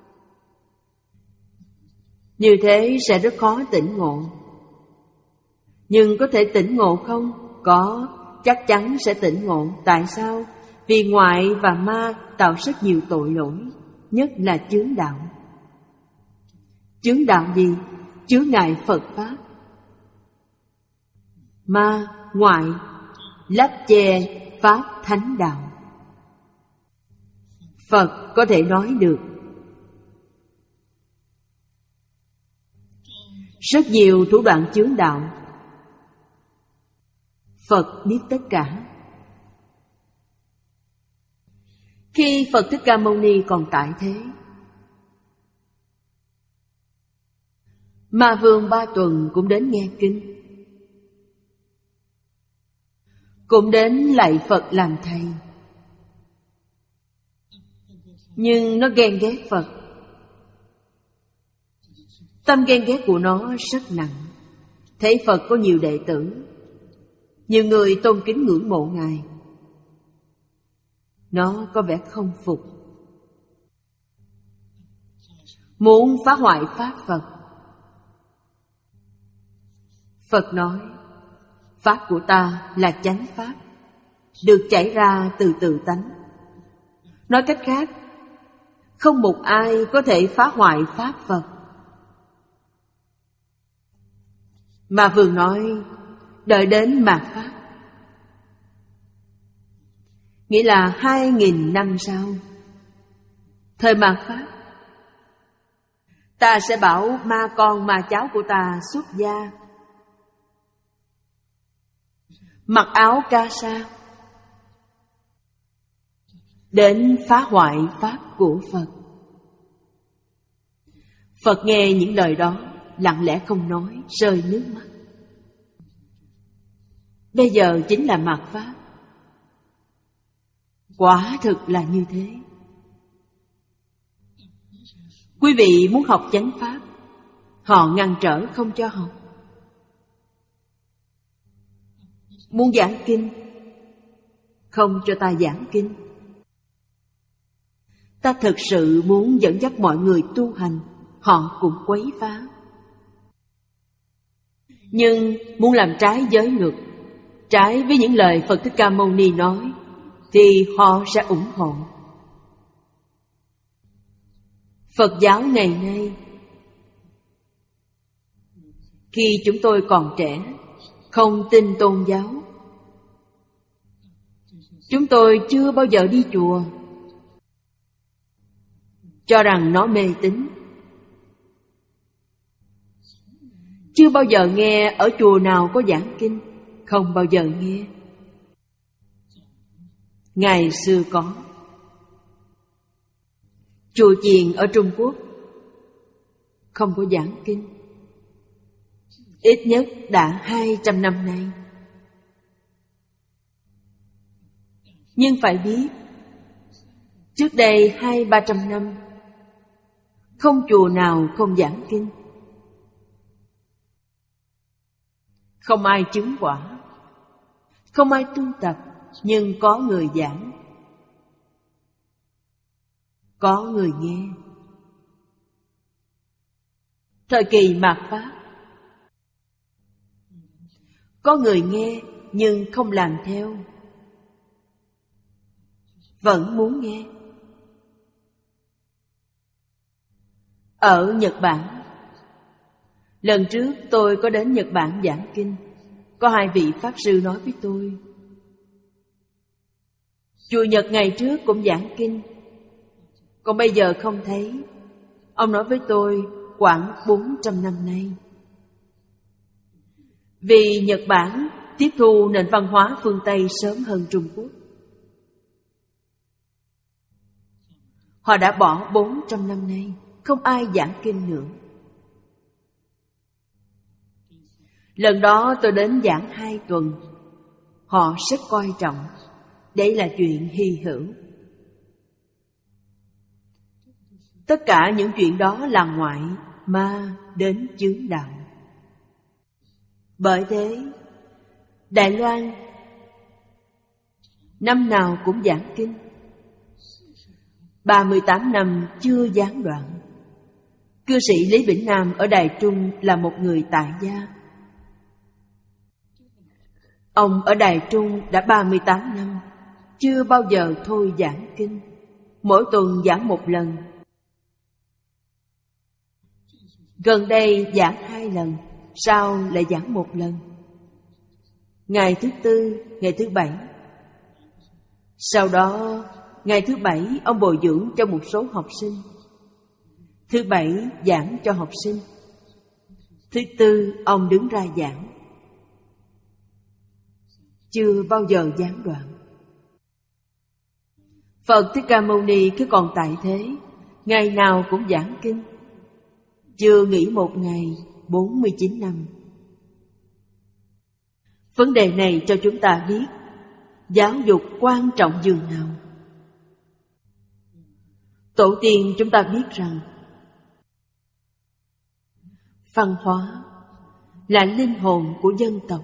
như thế sẽ rất khó tỉnh ngộ. Nhưng có thể tỉnh ngộ không? Có, chắc chắn sẽ tỉnh ngộ. Tại sao? Vì ngoại và ma tạo rất nhiều tội lỗi, nhất là chướng đạo. Chướng đạo gì? Chướng ngại Phật Pháp. Ma, ngoại, lấp che Pháp Thánh Đạo. Phật có thể nói được. Rất nhiều thủ đoạn chướng đạo, Phật biết tất cả. Khi Phật Thích Ca Mâu Ni còn tại thế, Ma Vương Ba Tuần cũng đến nghe kinh, cũng đến lạy Phật làm thầy. Nhưng nó ghen ghét Phật. Tâm ghen ghét của nó rất nặng. Thấy Phật có nhiều đệ tử, nhiều người tôn kính ngưỡng mộ Ngài, nó có vẻ không phục, muốn phá hoại Pháp Phật. Phật nói, Pháp của ta là chánh Pháp, được chảy ra từ tự tánh. Nói cách khác, không một ai có thể phá hoại Pháp Phật. Mà Vương nói, đợi đến mạt Pháp, nghĩa là hai nghìn năm sau, thời mạt Pháp, Ta sẽ bảo ma con ma cháu của ta xuất gia, mặc áo ca sa, đến phá hoại pháp của Phật. Phật nghe những lời đó, lặng lẽ không nói, rơi nước mắt. Bây giờ chính là mạt pháp. Quả thực là như thế. Quý vị muốn học chánh pháp, họ ngăn trở không cho học. Muốn giảng kinh, không cho ta giảng kinh. Ta thực sự muốn dẫn dắt mọi người tu hành, họ cũng quấy phá. Nhưng muốn làm trái giới luật, trái với những lời Phật Thích Ca Mâu Ni nói, thì họ sẽ ủng hộ. Phật giáo ngày nay, khi chúng tôi còn trẻ, không tin tôn giáo, chúng tôi chưa bao giờ đi chùa, cho rằng nó mê tín. Chưa bao giờ nghe ở chùa nào có giảng kinh, không bao giờ nghe. Ngày xưa có. Chùa chiền ở Trung Quốc không có giảng kinh, ít nhất đã hai trăm năm nay. Nhưng phải biết, trước đây hai ba trăm năm, không chùa nào không giảng kinh. Không ai chứng quả, không ai tu tập, nhưng có người giảng, có người nghe. Thời kỳ mạt pháp, có người nghe nhưng không làm theo, vẫn muốn nghe. Ở Nhật Bản, lần trước tôi có đến Nhật Bản giảng kinh, có hai vị Pháp Sư nói với tôi, chùa Nhật ngày trước cũng giảng kinh, còn bây giờ không thấy. Ông nói với tôi khoảng bốn trăm năm nay. Vì Nhật Bản tiếp thu nền văn hóa phương Tây sớm hơn Trung Quốc, họ đã bỏ bốn trăm năm nay, không ai giảng kinh nữa. Lần đó tôi đến giảng hai tuần, họ rất coi trọng. Đây là chuyện hy hữu. Tất cả những chuyện đó là ngoại, ma đến chướng đạo. Bởi thế, Đài Loan năm nào cũng giảng kinh, ba mươi tám năm chưa gián đoạn. Cư sĩ Lý Bỉnh Nam ở Đài Trung là một người tại gia. Ông ở Đài Trung đã ba mươi tám năm, chưa bao giờ thôi giảng kinh, mỗi tuần giảng một lần. Gần đây giảng hai lần, sau lại giảng một lần. Ngày thứ tư, ngày thứ bảy. Sau đó, ngày thứ bảy ông bồi dưỡng cho một số học sinh. Thứ bảy giảng cho học sinh. Thứ tư ông đứng ra giảng. Chưa bao giờ gián đoạn. Phật Thích Ca Mâu Ni cứ còn tại thế, ngày nào cũng giảng kinh, chưa nghỉ một ngày, bốn mươi chín năm. Vấn đề này cho chúng ta biết giáo dục quan trọng dường nào. Tổ tiên chúng ta biết rằng văn hóa là linh hồn của dân tộc.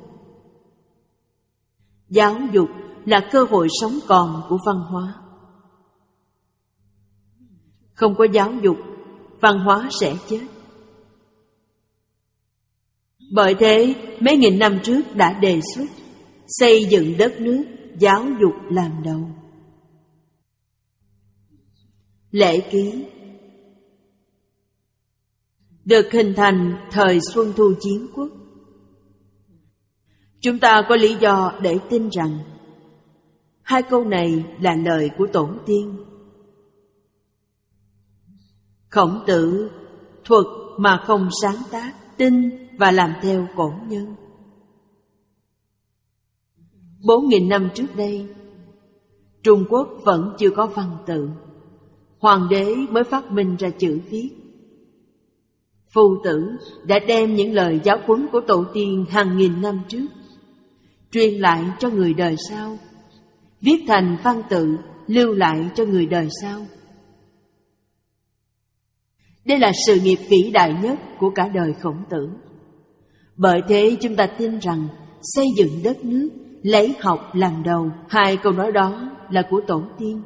Giáo dục là cơ hội sống còn của văn hóa. Không có giáo dục, văn hóa sẽ chết. Bởi thế, mấy nghìn năm trước đã đề xuất xây dựng đất nước, giáo dục làm đầu. Lễ ký được hình thành thời Xuân Thu Chiến Quốc. Chúng ta có lý do để tin rằng hai câu này là lời của tổ tiên. Khổng Tử thuật mà không sáng tác, tin và làm theo cổ nhân. Bốn nghìn năm trước đây, Trung Quốc vẫn chưa có văn tự. Hoàng đế mới phát minh ra chữ viết. Phu tử đã đem những lời giáo huấn của tổ tiên hàng nghìn năm trước truyền lại cho người đời sau, viết thành văn tự lưu lại cho người đời sau. Đây là sự nghiệp vĩ đại nhất của cả đời Khổng Tử. Bởi thế chúng ta tin rằng xây dựng đất nước lấy học làm đầu. Hai câu nói đó là của tổ tiên.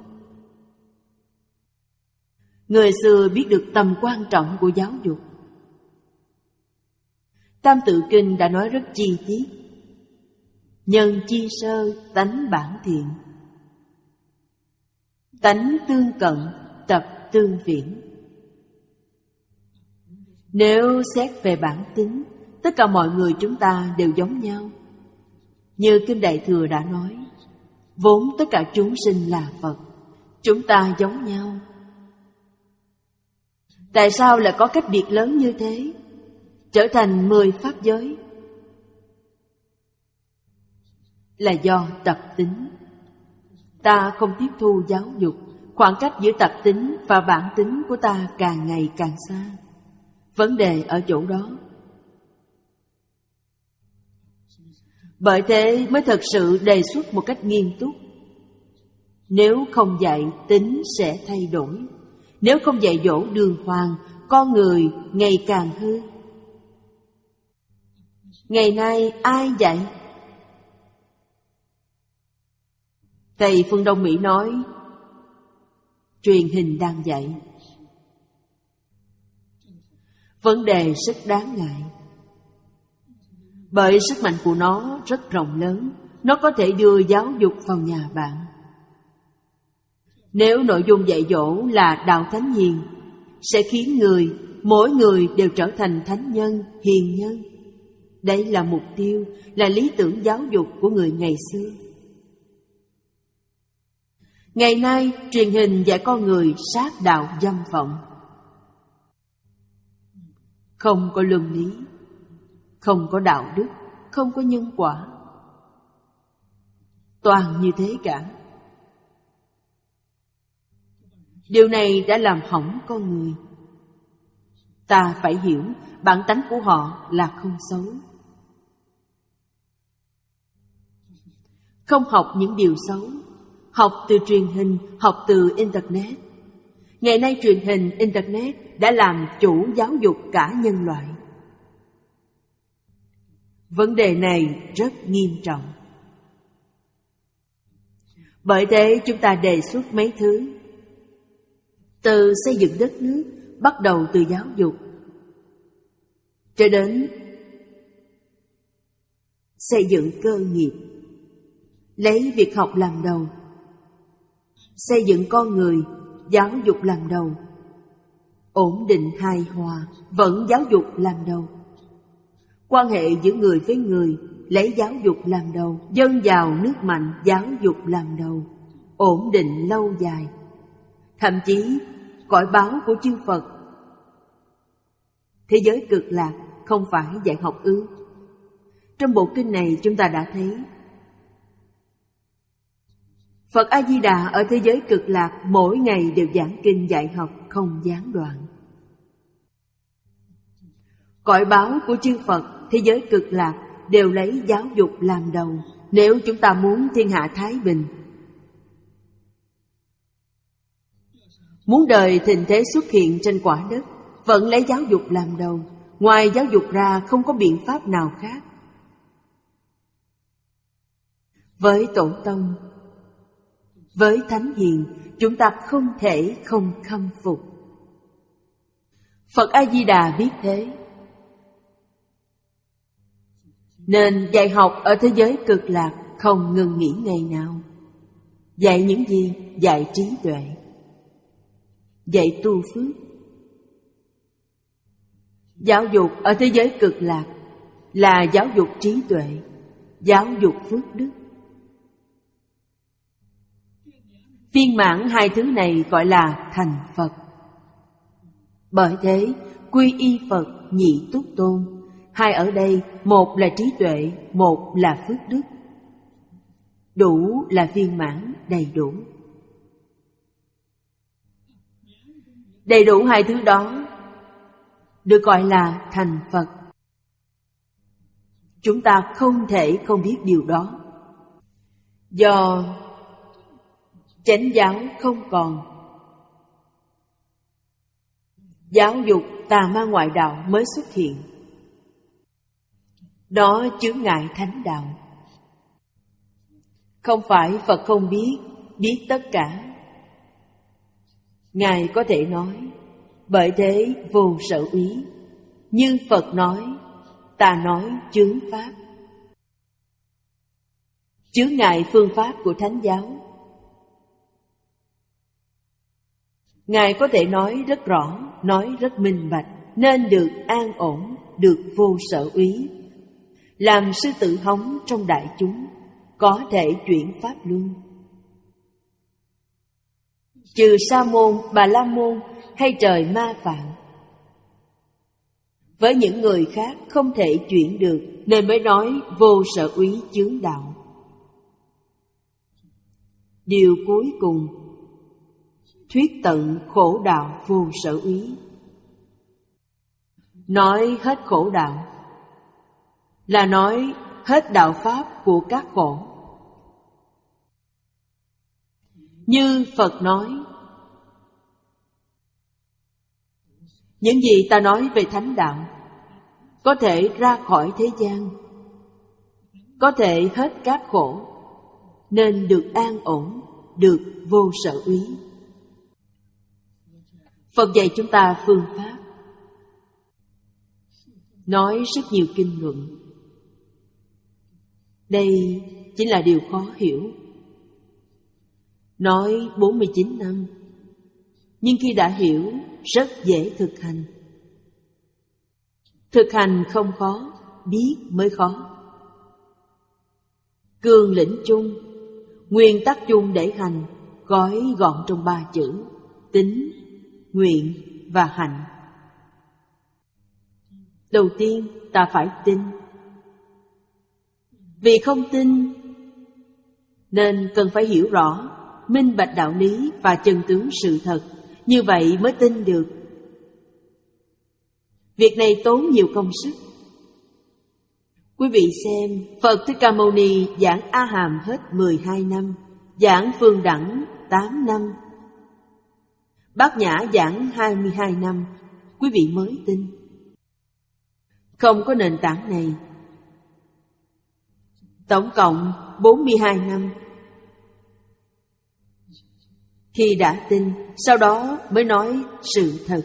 Người xưa biết được tầm quan trọng của giáo dục. Tam Tự Kinh đã nói rất chi tiết: nhân chi sơ, tánh bản thiện. Tánh tương cận, tập tương viễn. Nếu xét về bản tính, tất cả mọi người chúng ta đều giống nhau. Như Kinh Đại Thừa đã nói, vốn tất cả chúng sinh là Phật, chúng ta giống nhau. Tại sao lại có cách biệt lớn như thế, trở thành mười pháp giới? Là do tập tính. Ta không tiếp thu giáo dục, khoảng cách giữa tập tính và bản tính của ta càng ngày càng xa. Vấn đề ở chỗ đó. Bởi thế mới thật sự đề xuất một cách nghiêm túc. Nếu không dạy, tính sẽ thay đổi. Nếu không dạy dỗ đường hoàng, con người ngày càng hư. Ngày nay ai dạy? Thầy phương Đông Mỹ nói, truyền hình đang dạy. Vấn đề rất đáng ngại. Bởi sức mạnh của nó rất rộng lớn, nó có thể đưa giáo dục vào nhà bạn. Nếu nội dung dạy dỗ là đạo thánh hiền, sẽ khiến người, mỗi người đều trở thành thánh nhân, hiền nhân. Đây là mục tiêu, là lý tưởng giáo dục của người ngày xưa. Ngày nay, truyền hình dạy con người sát đạo dâm vọng. Không có luân lý, không có đạo đức, không có nhân quả. Toàn như thế cả. Điều này đã làm hỏng con người. Ta phải hiểu bản tánh của họ là không xấu. Không học những điều xấu, học từ truyền hình, học từ Internet. Ngày nay truyền hình, Internet đã làm chủ giáo dục cả nhân loại. Vấn đề này rất nghiêm trọng. Bởi thế chúng ta đề xuất mấy thứ. Từ xây dựng đất nước, bắt đầu từ giáo dục, cho đến xây dựng cơ nghiệp, lấy việc học làm đầu. Xây dựng con người, giáo dục làm đầu. Ổn định hài hòa, vẫn giáo dục làm đầu. Quan hệ giữa người với người, lấy giáo dục làm đầu. Dân giàu nước mạnh, giáo dục làm đầu. Ổn định lâu dài. Thậm chí cõi báo của chư Phật, thế giới cực lạc không phải dạy học ư? Trong bộ kinh này chúng ta đã thấy Phật A-di-đà ở thế giới cực lạc mỗi ngày đều giảng kinh dạy học không gián đoạn. Cõi báo của chư Phật, thế giới cực lạc đều lấy giáo dục làm đầu. Nếu chúng ta muốn thiên hạ thái bình, muốn đời thịnh thế xuất hiện trên quả đất, vẫn lấy giáo dục làm đầu. Ngoài giáo dục ra không có biện pháp nào khác. Với tổ tông, với thánh hiền, chúng ta không thể không khâm phục. Phật A-di-đà biết thế, nên dạy học ở thế giới cực lạc không ngừng nghỉ ngày nào. Dạy những gì? Dạy trí tuệ, dạy tu phước. Giáo dục ở thế giới cực lạc là giáo dục trí tuệ, giáo dục phước đức. Viên mãn hai thứ này gọi là thành Phật. Bởi thế, quy y Phật nhị túc tôn. Hai ở đây, một là trí tuệ, một là phước đức. Đủ là viên mãn, đầy đủ. Đầy đủ hai thứ đó được gọi là thành Phật. Chúng ta không thể không biết điều đó. Do chánh giáo không còn, giáo dục tà ma ngoại đạo mới xuất hiện. Đó chướng ngại thánh đạo. Không phải Phật không biết, biết tất cả. Ngài có thể nói, bởi thế vô sở úy. Như Phật nói, ta nói chướng pháp. Chướng ngại phương pháp của thánh giáo. Ngài có thể nói rất rõ, nói rất minh bạch, nên được an ổn, được vô sở úy. Làm sư tử hống trong đại chúng, có thể chuyển pháp luân. Trừ Sa môn, Bà La môn hay trời ma phạm, với những người khác không thể chuyển được, nên mới nói vô sở úy chướng đạo. Điều cuối cùng, thuyết tận khổ đạo vô sở úy. Nói hết khổ đạo là nói hết đạo pháp của các khổ. Như Phật nói, những gì ta nói về thánh đạo có thể ra khỏi thế gian, có thể hết các khổ, nên được an ổn, được vô sở úy. Phật dạy chúng ta phương pháp, nói rất nhiều kinh luận. Đây chính là điều khó hiểu. Nói bốn mươi chín năm, nhưng khi đã hiểu, rất dễ thực hành. Thực hành không khó, biết mới khó. Cương lĩnh chung, nguyên tắc chung để hành, gói gọn trong ba chữ: tín, nguyện và hạnh. Đầu tiên, ta phải tin. Vì không tin, nên cần phải hiểu rõ, minh bạch đạo lý và chân tướng sự thật. Như vậy mới tin được. Việc này tốn nhiều công sức. Quý vị xem, Phật Thích Ca Mâu Ni giảng A Hàm hết mười hai năm, giảng Phương Đẳng tám năm, Bát Nhã giảng hai mươi hai năm, quý vị mới tin. Không có nền tảng này, tổng cộng bốn mươi hai năm. Khi đã tin, sau đó mới nói sự thật.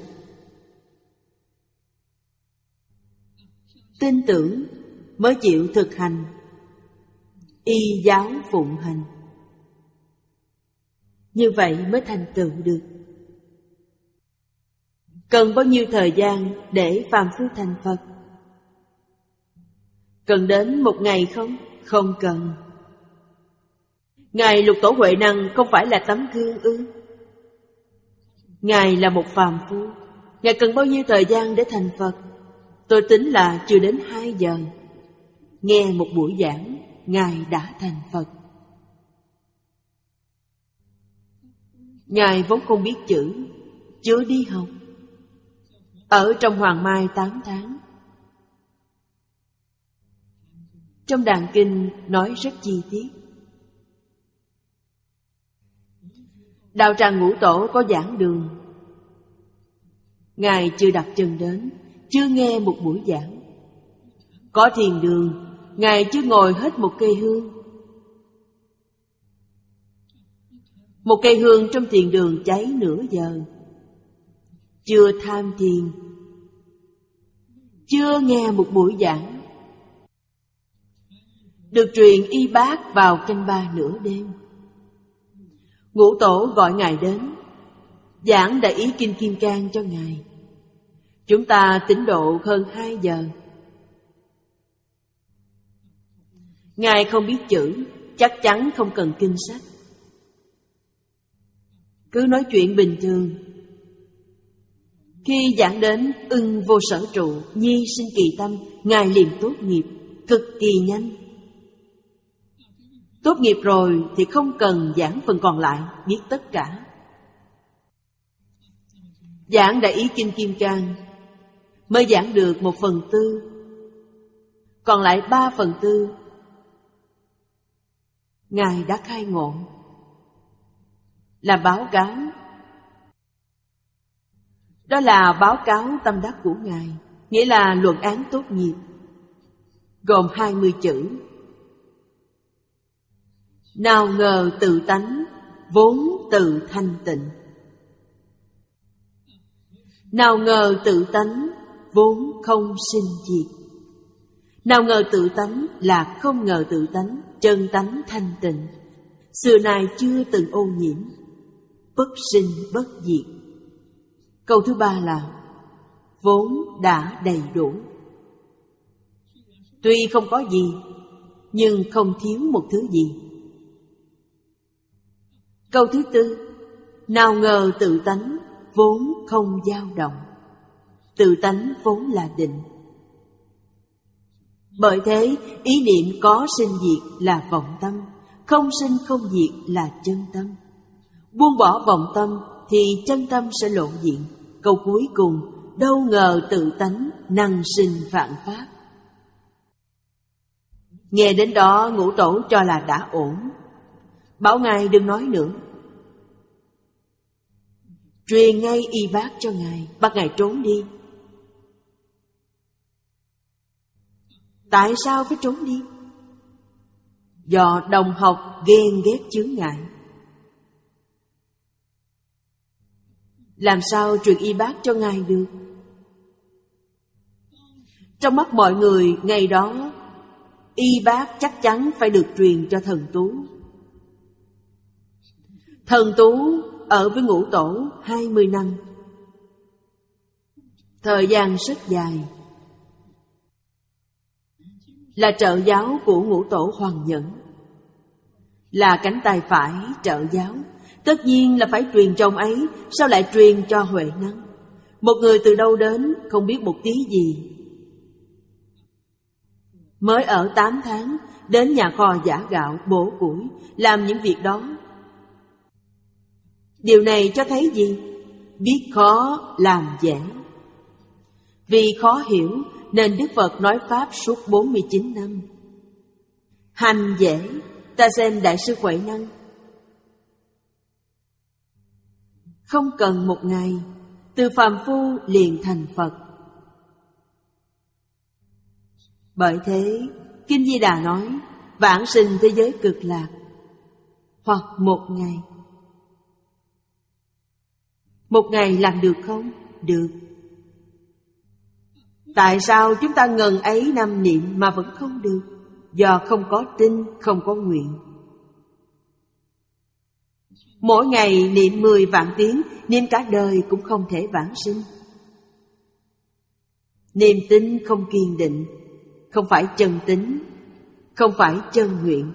Tin tưởng mới chịu thực hành, y giáo phụng hành. Như vậy mới thành tựu được. Cần bao nhiêu thời gian để phàm phu thành Phật? Cần đến một ngày không? Không cần. Ngài Lục Tổ Huệ Năng không phải là tấm gương ư? Ngài là một phàm phu. Ngài cần bao nhiêu thời gian để thành Phật? Tôi tính là chưa đến hai giờ. Nghe một buổi giảng, Ngài đã thành Phật. Ngài vốn không biết chữ, chưa đi học. Ở trong Hoàng Mai tám tháng. Trong Đàn Kinh nói rất chi tiết. Đạo tràng Ngũ Tổ có giảng đường, Ngài chưa đặt chân đến, chưa nghe một buổi giảng. Có thiền đường, Ngài chưa ngồi hết một cây hương. Một cây hương trong thiền đường cháy nửa giờ. Chưa tham thiền, chưa nghe một buổi giảng. Được truyền y bát vào canh ba nửa đêm. Ngũ Tổ gọi Ngài đến, giảng Đại Ý Kinh Kim Cang cho Ngài. Chúng ta tín độ hơn hai giờ. Ngài không biết chữ, chắc chắn không cần kinh sách. Cứ nói chuyện bình thường. Khi giảng đến ưng vô sở trụ, nhi sinh kỳ tâm, Ngài liền tốt nghiệp, cực kỳ nhanh. Tốt nghiệp rồi thì không cần giảng phần còn lại, biết tất cả. Giảng Đại Ý Kinh Kim Cang mới giảng được một phần tư, còn lại ba phần tư Ngài đã khai ngộ, là báo cáo. Đó là báo cáo tâm đắc của Ngài, nghĩa là luận án tốt nghiệp, gồm hai mươi chữ. Nào ngờ tự tánh vốn tự thanh tịnh. Nào ngờ tự tánh vốn không sinh diệt. Nào ngờ tự tánh là không ngờ tự tánh, chân tánh thanh tịnh, xưa nay chưa từng ô nhiễm, bất sinh bất diệt. Câu thứ ba là vốn đã đầy đủ. Tuy không có gì, nhưng không thiếu một thứ gì. Câu thứ tư, nào ngờ tự tánh vốn không dao động. Tự tánh vốn là định. Bởi thế, ý niệm có sinh diệt là vọng tâm, không sinh không diệt là chân tâm. Buông bỏ vọng tâm thì chân tâm sẽ lộ diện. Câu cuối cùng, đâu ngờ tự tánh năng sinh vạn pháp. Nghe đến đó, Ngũ Tổ cho là đã ổn, bảo Ngài đừng nói nữa, truyền ngay y bác cho Ngài, bắt Ngài trốn đi. Tại sao phải trốn đi? Do đồng học ghen ghét chướng ngại. Làm sao truyền y bác cho Ngài được? Trong mắt mọi người ngày đó, y bác chắc chắn phải được truyền cho Thần Tú. Thần Tú ở với Ngũ Tổ hai mươi năm, thời gian rất dài, là trợ giáo của Ngũ Tổ Hoàng Nhẫn, là cánh tay phải trợ giáo. Tất nhiên là phải truyền cho ông ấy, sao lại truyền cho Huệ Năng, một người từ đâu đến không biết một tí gì. Mới ở tám tháng, đến nhà kho giã gạo, bổ củi, làm những việc đó. Điều này cho thấy gì? Biết khó làm dễ. Vì khó hiểu nên Đức Phật nói Pháp suốt bốn mươi chín năm. Hành dễ, ta xem Đại sư Huệ Năng, không cần một ngày, từ phàm phu liền thành Phật. Bởi thế, Kinh Di Đà nói, vãng sinh thế giới cực lạc, hoặc một ngày. Một ngày làm được không? Được. Tại sao chúng ta ngần ấy năm niệm mà vẫn không được? Do không có tin, không có nguyện. Mỗi ngày niệm mười vạn tiếng, niệm cả đời cũng không thể vãng sinh. Niềm tin không kiên định, không phải chân tín, không phải chân nguyện.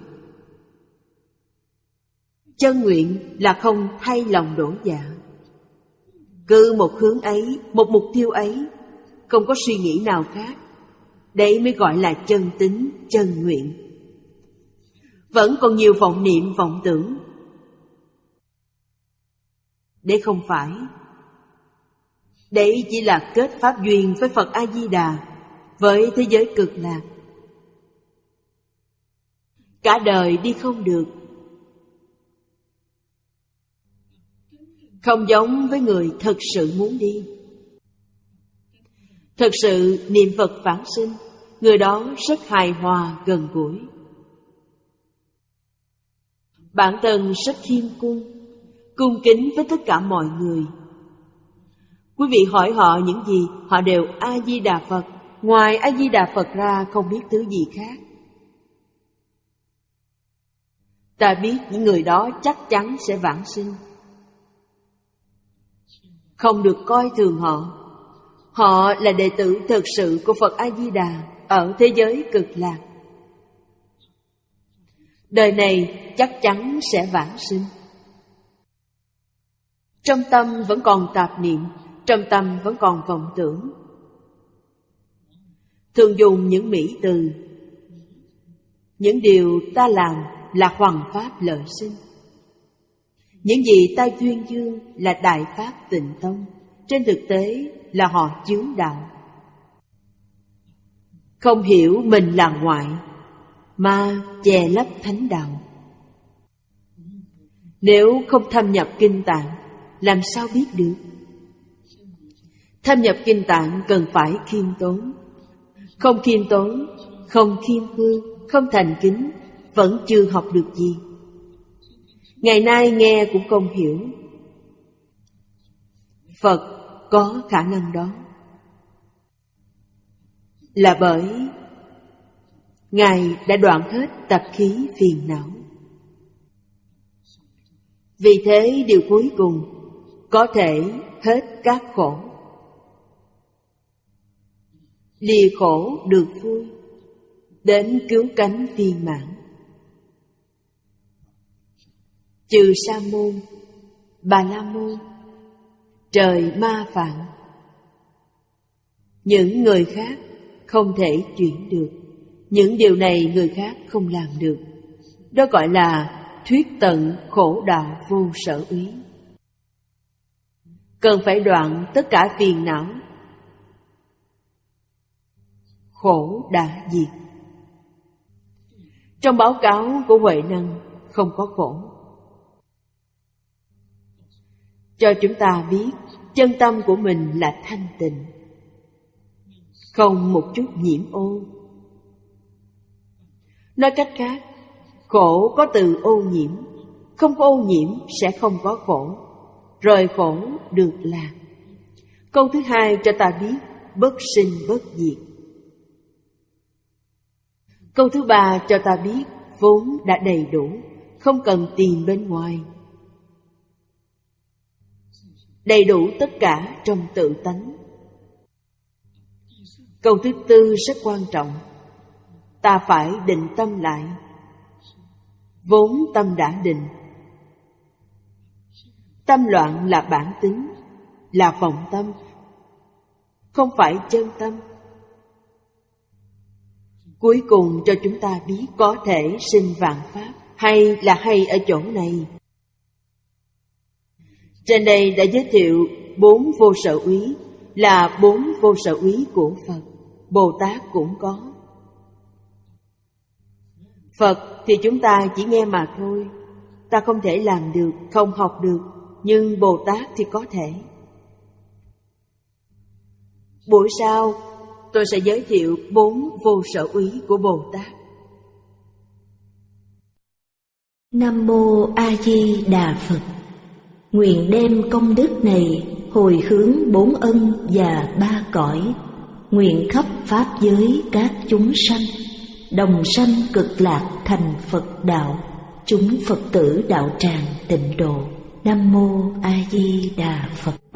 Chân nguyện là không thay lòng đổi dạ. Cứ một hướng ấy, một mục tiêu ấy, không có suy nghĩ nào khác. Đấy mới gọi là chân tín, chân nguyện. Vẫn còn nhiều vọng niệm, vọng tưởng. Đấy không phải. Đấy chỉ là kết pháp duyên với Phật A-di-đà, với thế giới cực lạc. Cả đời đi không được. Không giống với người thật sự muốn đi. Thật sự niệm Phật vãng sinh, người đó rất hài hòa, gần gũi. Bản thân rất khiêm cung, cung kính với tất cả mọi người. Quý vị hỏi họ những gì, họ đều A-di-đà Phật. Ngoài A-di-đà Phật ra không biết thứ gì khác. Ta biết những người đó chắc chắn sẽ vãng sinh. Không được coi thường họ. Họ là đệ tử thực sự của Phật A-di-đà ở thế giới cực lạc. Đời này chắc chắn sẽ vãng sinh. Trong tâm vẫn còn tạp niệm, trong tâm vẫn còn vọng tưởng, thường dùng những mỹ từ. Những điều ta làm là hoằng pháp lợi sinh. Những gì ta tuyên dương là đại pháp tịnh tông, trên thực tế là họ chướng đạo. Không hiểu mình là ngoại, mà che lấp thánh đạo. Nếu không thâm nhập kinh tạng, làm sao biết được? Thâm nhập kinh tạng cần phải khiêm tốn. Không khiêm tốn, không khiêm hương, không thành kính, vẫn chưa học được gì. Ngày nay nghe cũng không hiểu. Phật có khả năng đó là bởi Ngài đã đoạn hết tập khí phiền não. Vì thế điều cuối cùng có thể hết các khổ. Lìa khổ được vui, đến cứu cánh viên mãn. Trừ Sa môn, Bà La môn, trời ma phạm, những người khác không thể chuyển được. Những điều này người khác không làm được. Đó gọi là thuyết tận khổ đạo vô sở úy. Cần phải đoạn tất cả phiền não, khổ đã diệt. Trong báo cáo của Huệ Năng không có khổ, cho chúng ta biết chân tâm của mình là thanh tịnh, không một chút nhiễm ô. Nói cách khác, khổ có từ ô nhiễm, không có ô nhiễm sẽ không có khổ, rời khổ được lạc. Câu thứ hai cho ta biết bất sinh bất diệt. Câu thứ ba cho ta biết vốn đã đầy đủ, không cần tìm bên ngoài. Đầy đủ tất cả trong tự tánh. Câu thứ tư rất quan trọng. Ta phải định tâm lại. Vốn tâm đã định. Tâm loạn là bản tính, là vọng tâm, không phải chân tâm. Cuối cùng cho chúng ta biết có thể sinh vạn pháp. Hay là hay ở chỗ này. Trên đây đã giới thiệu bốn vô sở úy, là bốn vô sở úy của Phật. Bồ Tát cũng có. Phật thì chúng ta chỉ nghe mà thôi, ta không thể làm được, không học được. Nhưng Bồ Tát thì có thể. Buổi sau tôi sẽ giới thiệu bốn vô sở úy của Bồ Tát. Nam Mô A Di Đà Phật. Nguyện đem công đức này hồi hướng bốn ân và ba cõi, nguyện khắp pháp giới các chúng sanh đồng sanh cực lạc thành Phật đạo, chúng Phật tử đạo tràng tịnh độ. Nam Mô A Di Đà Phật.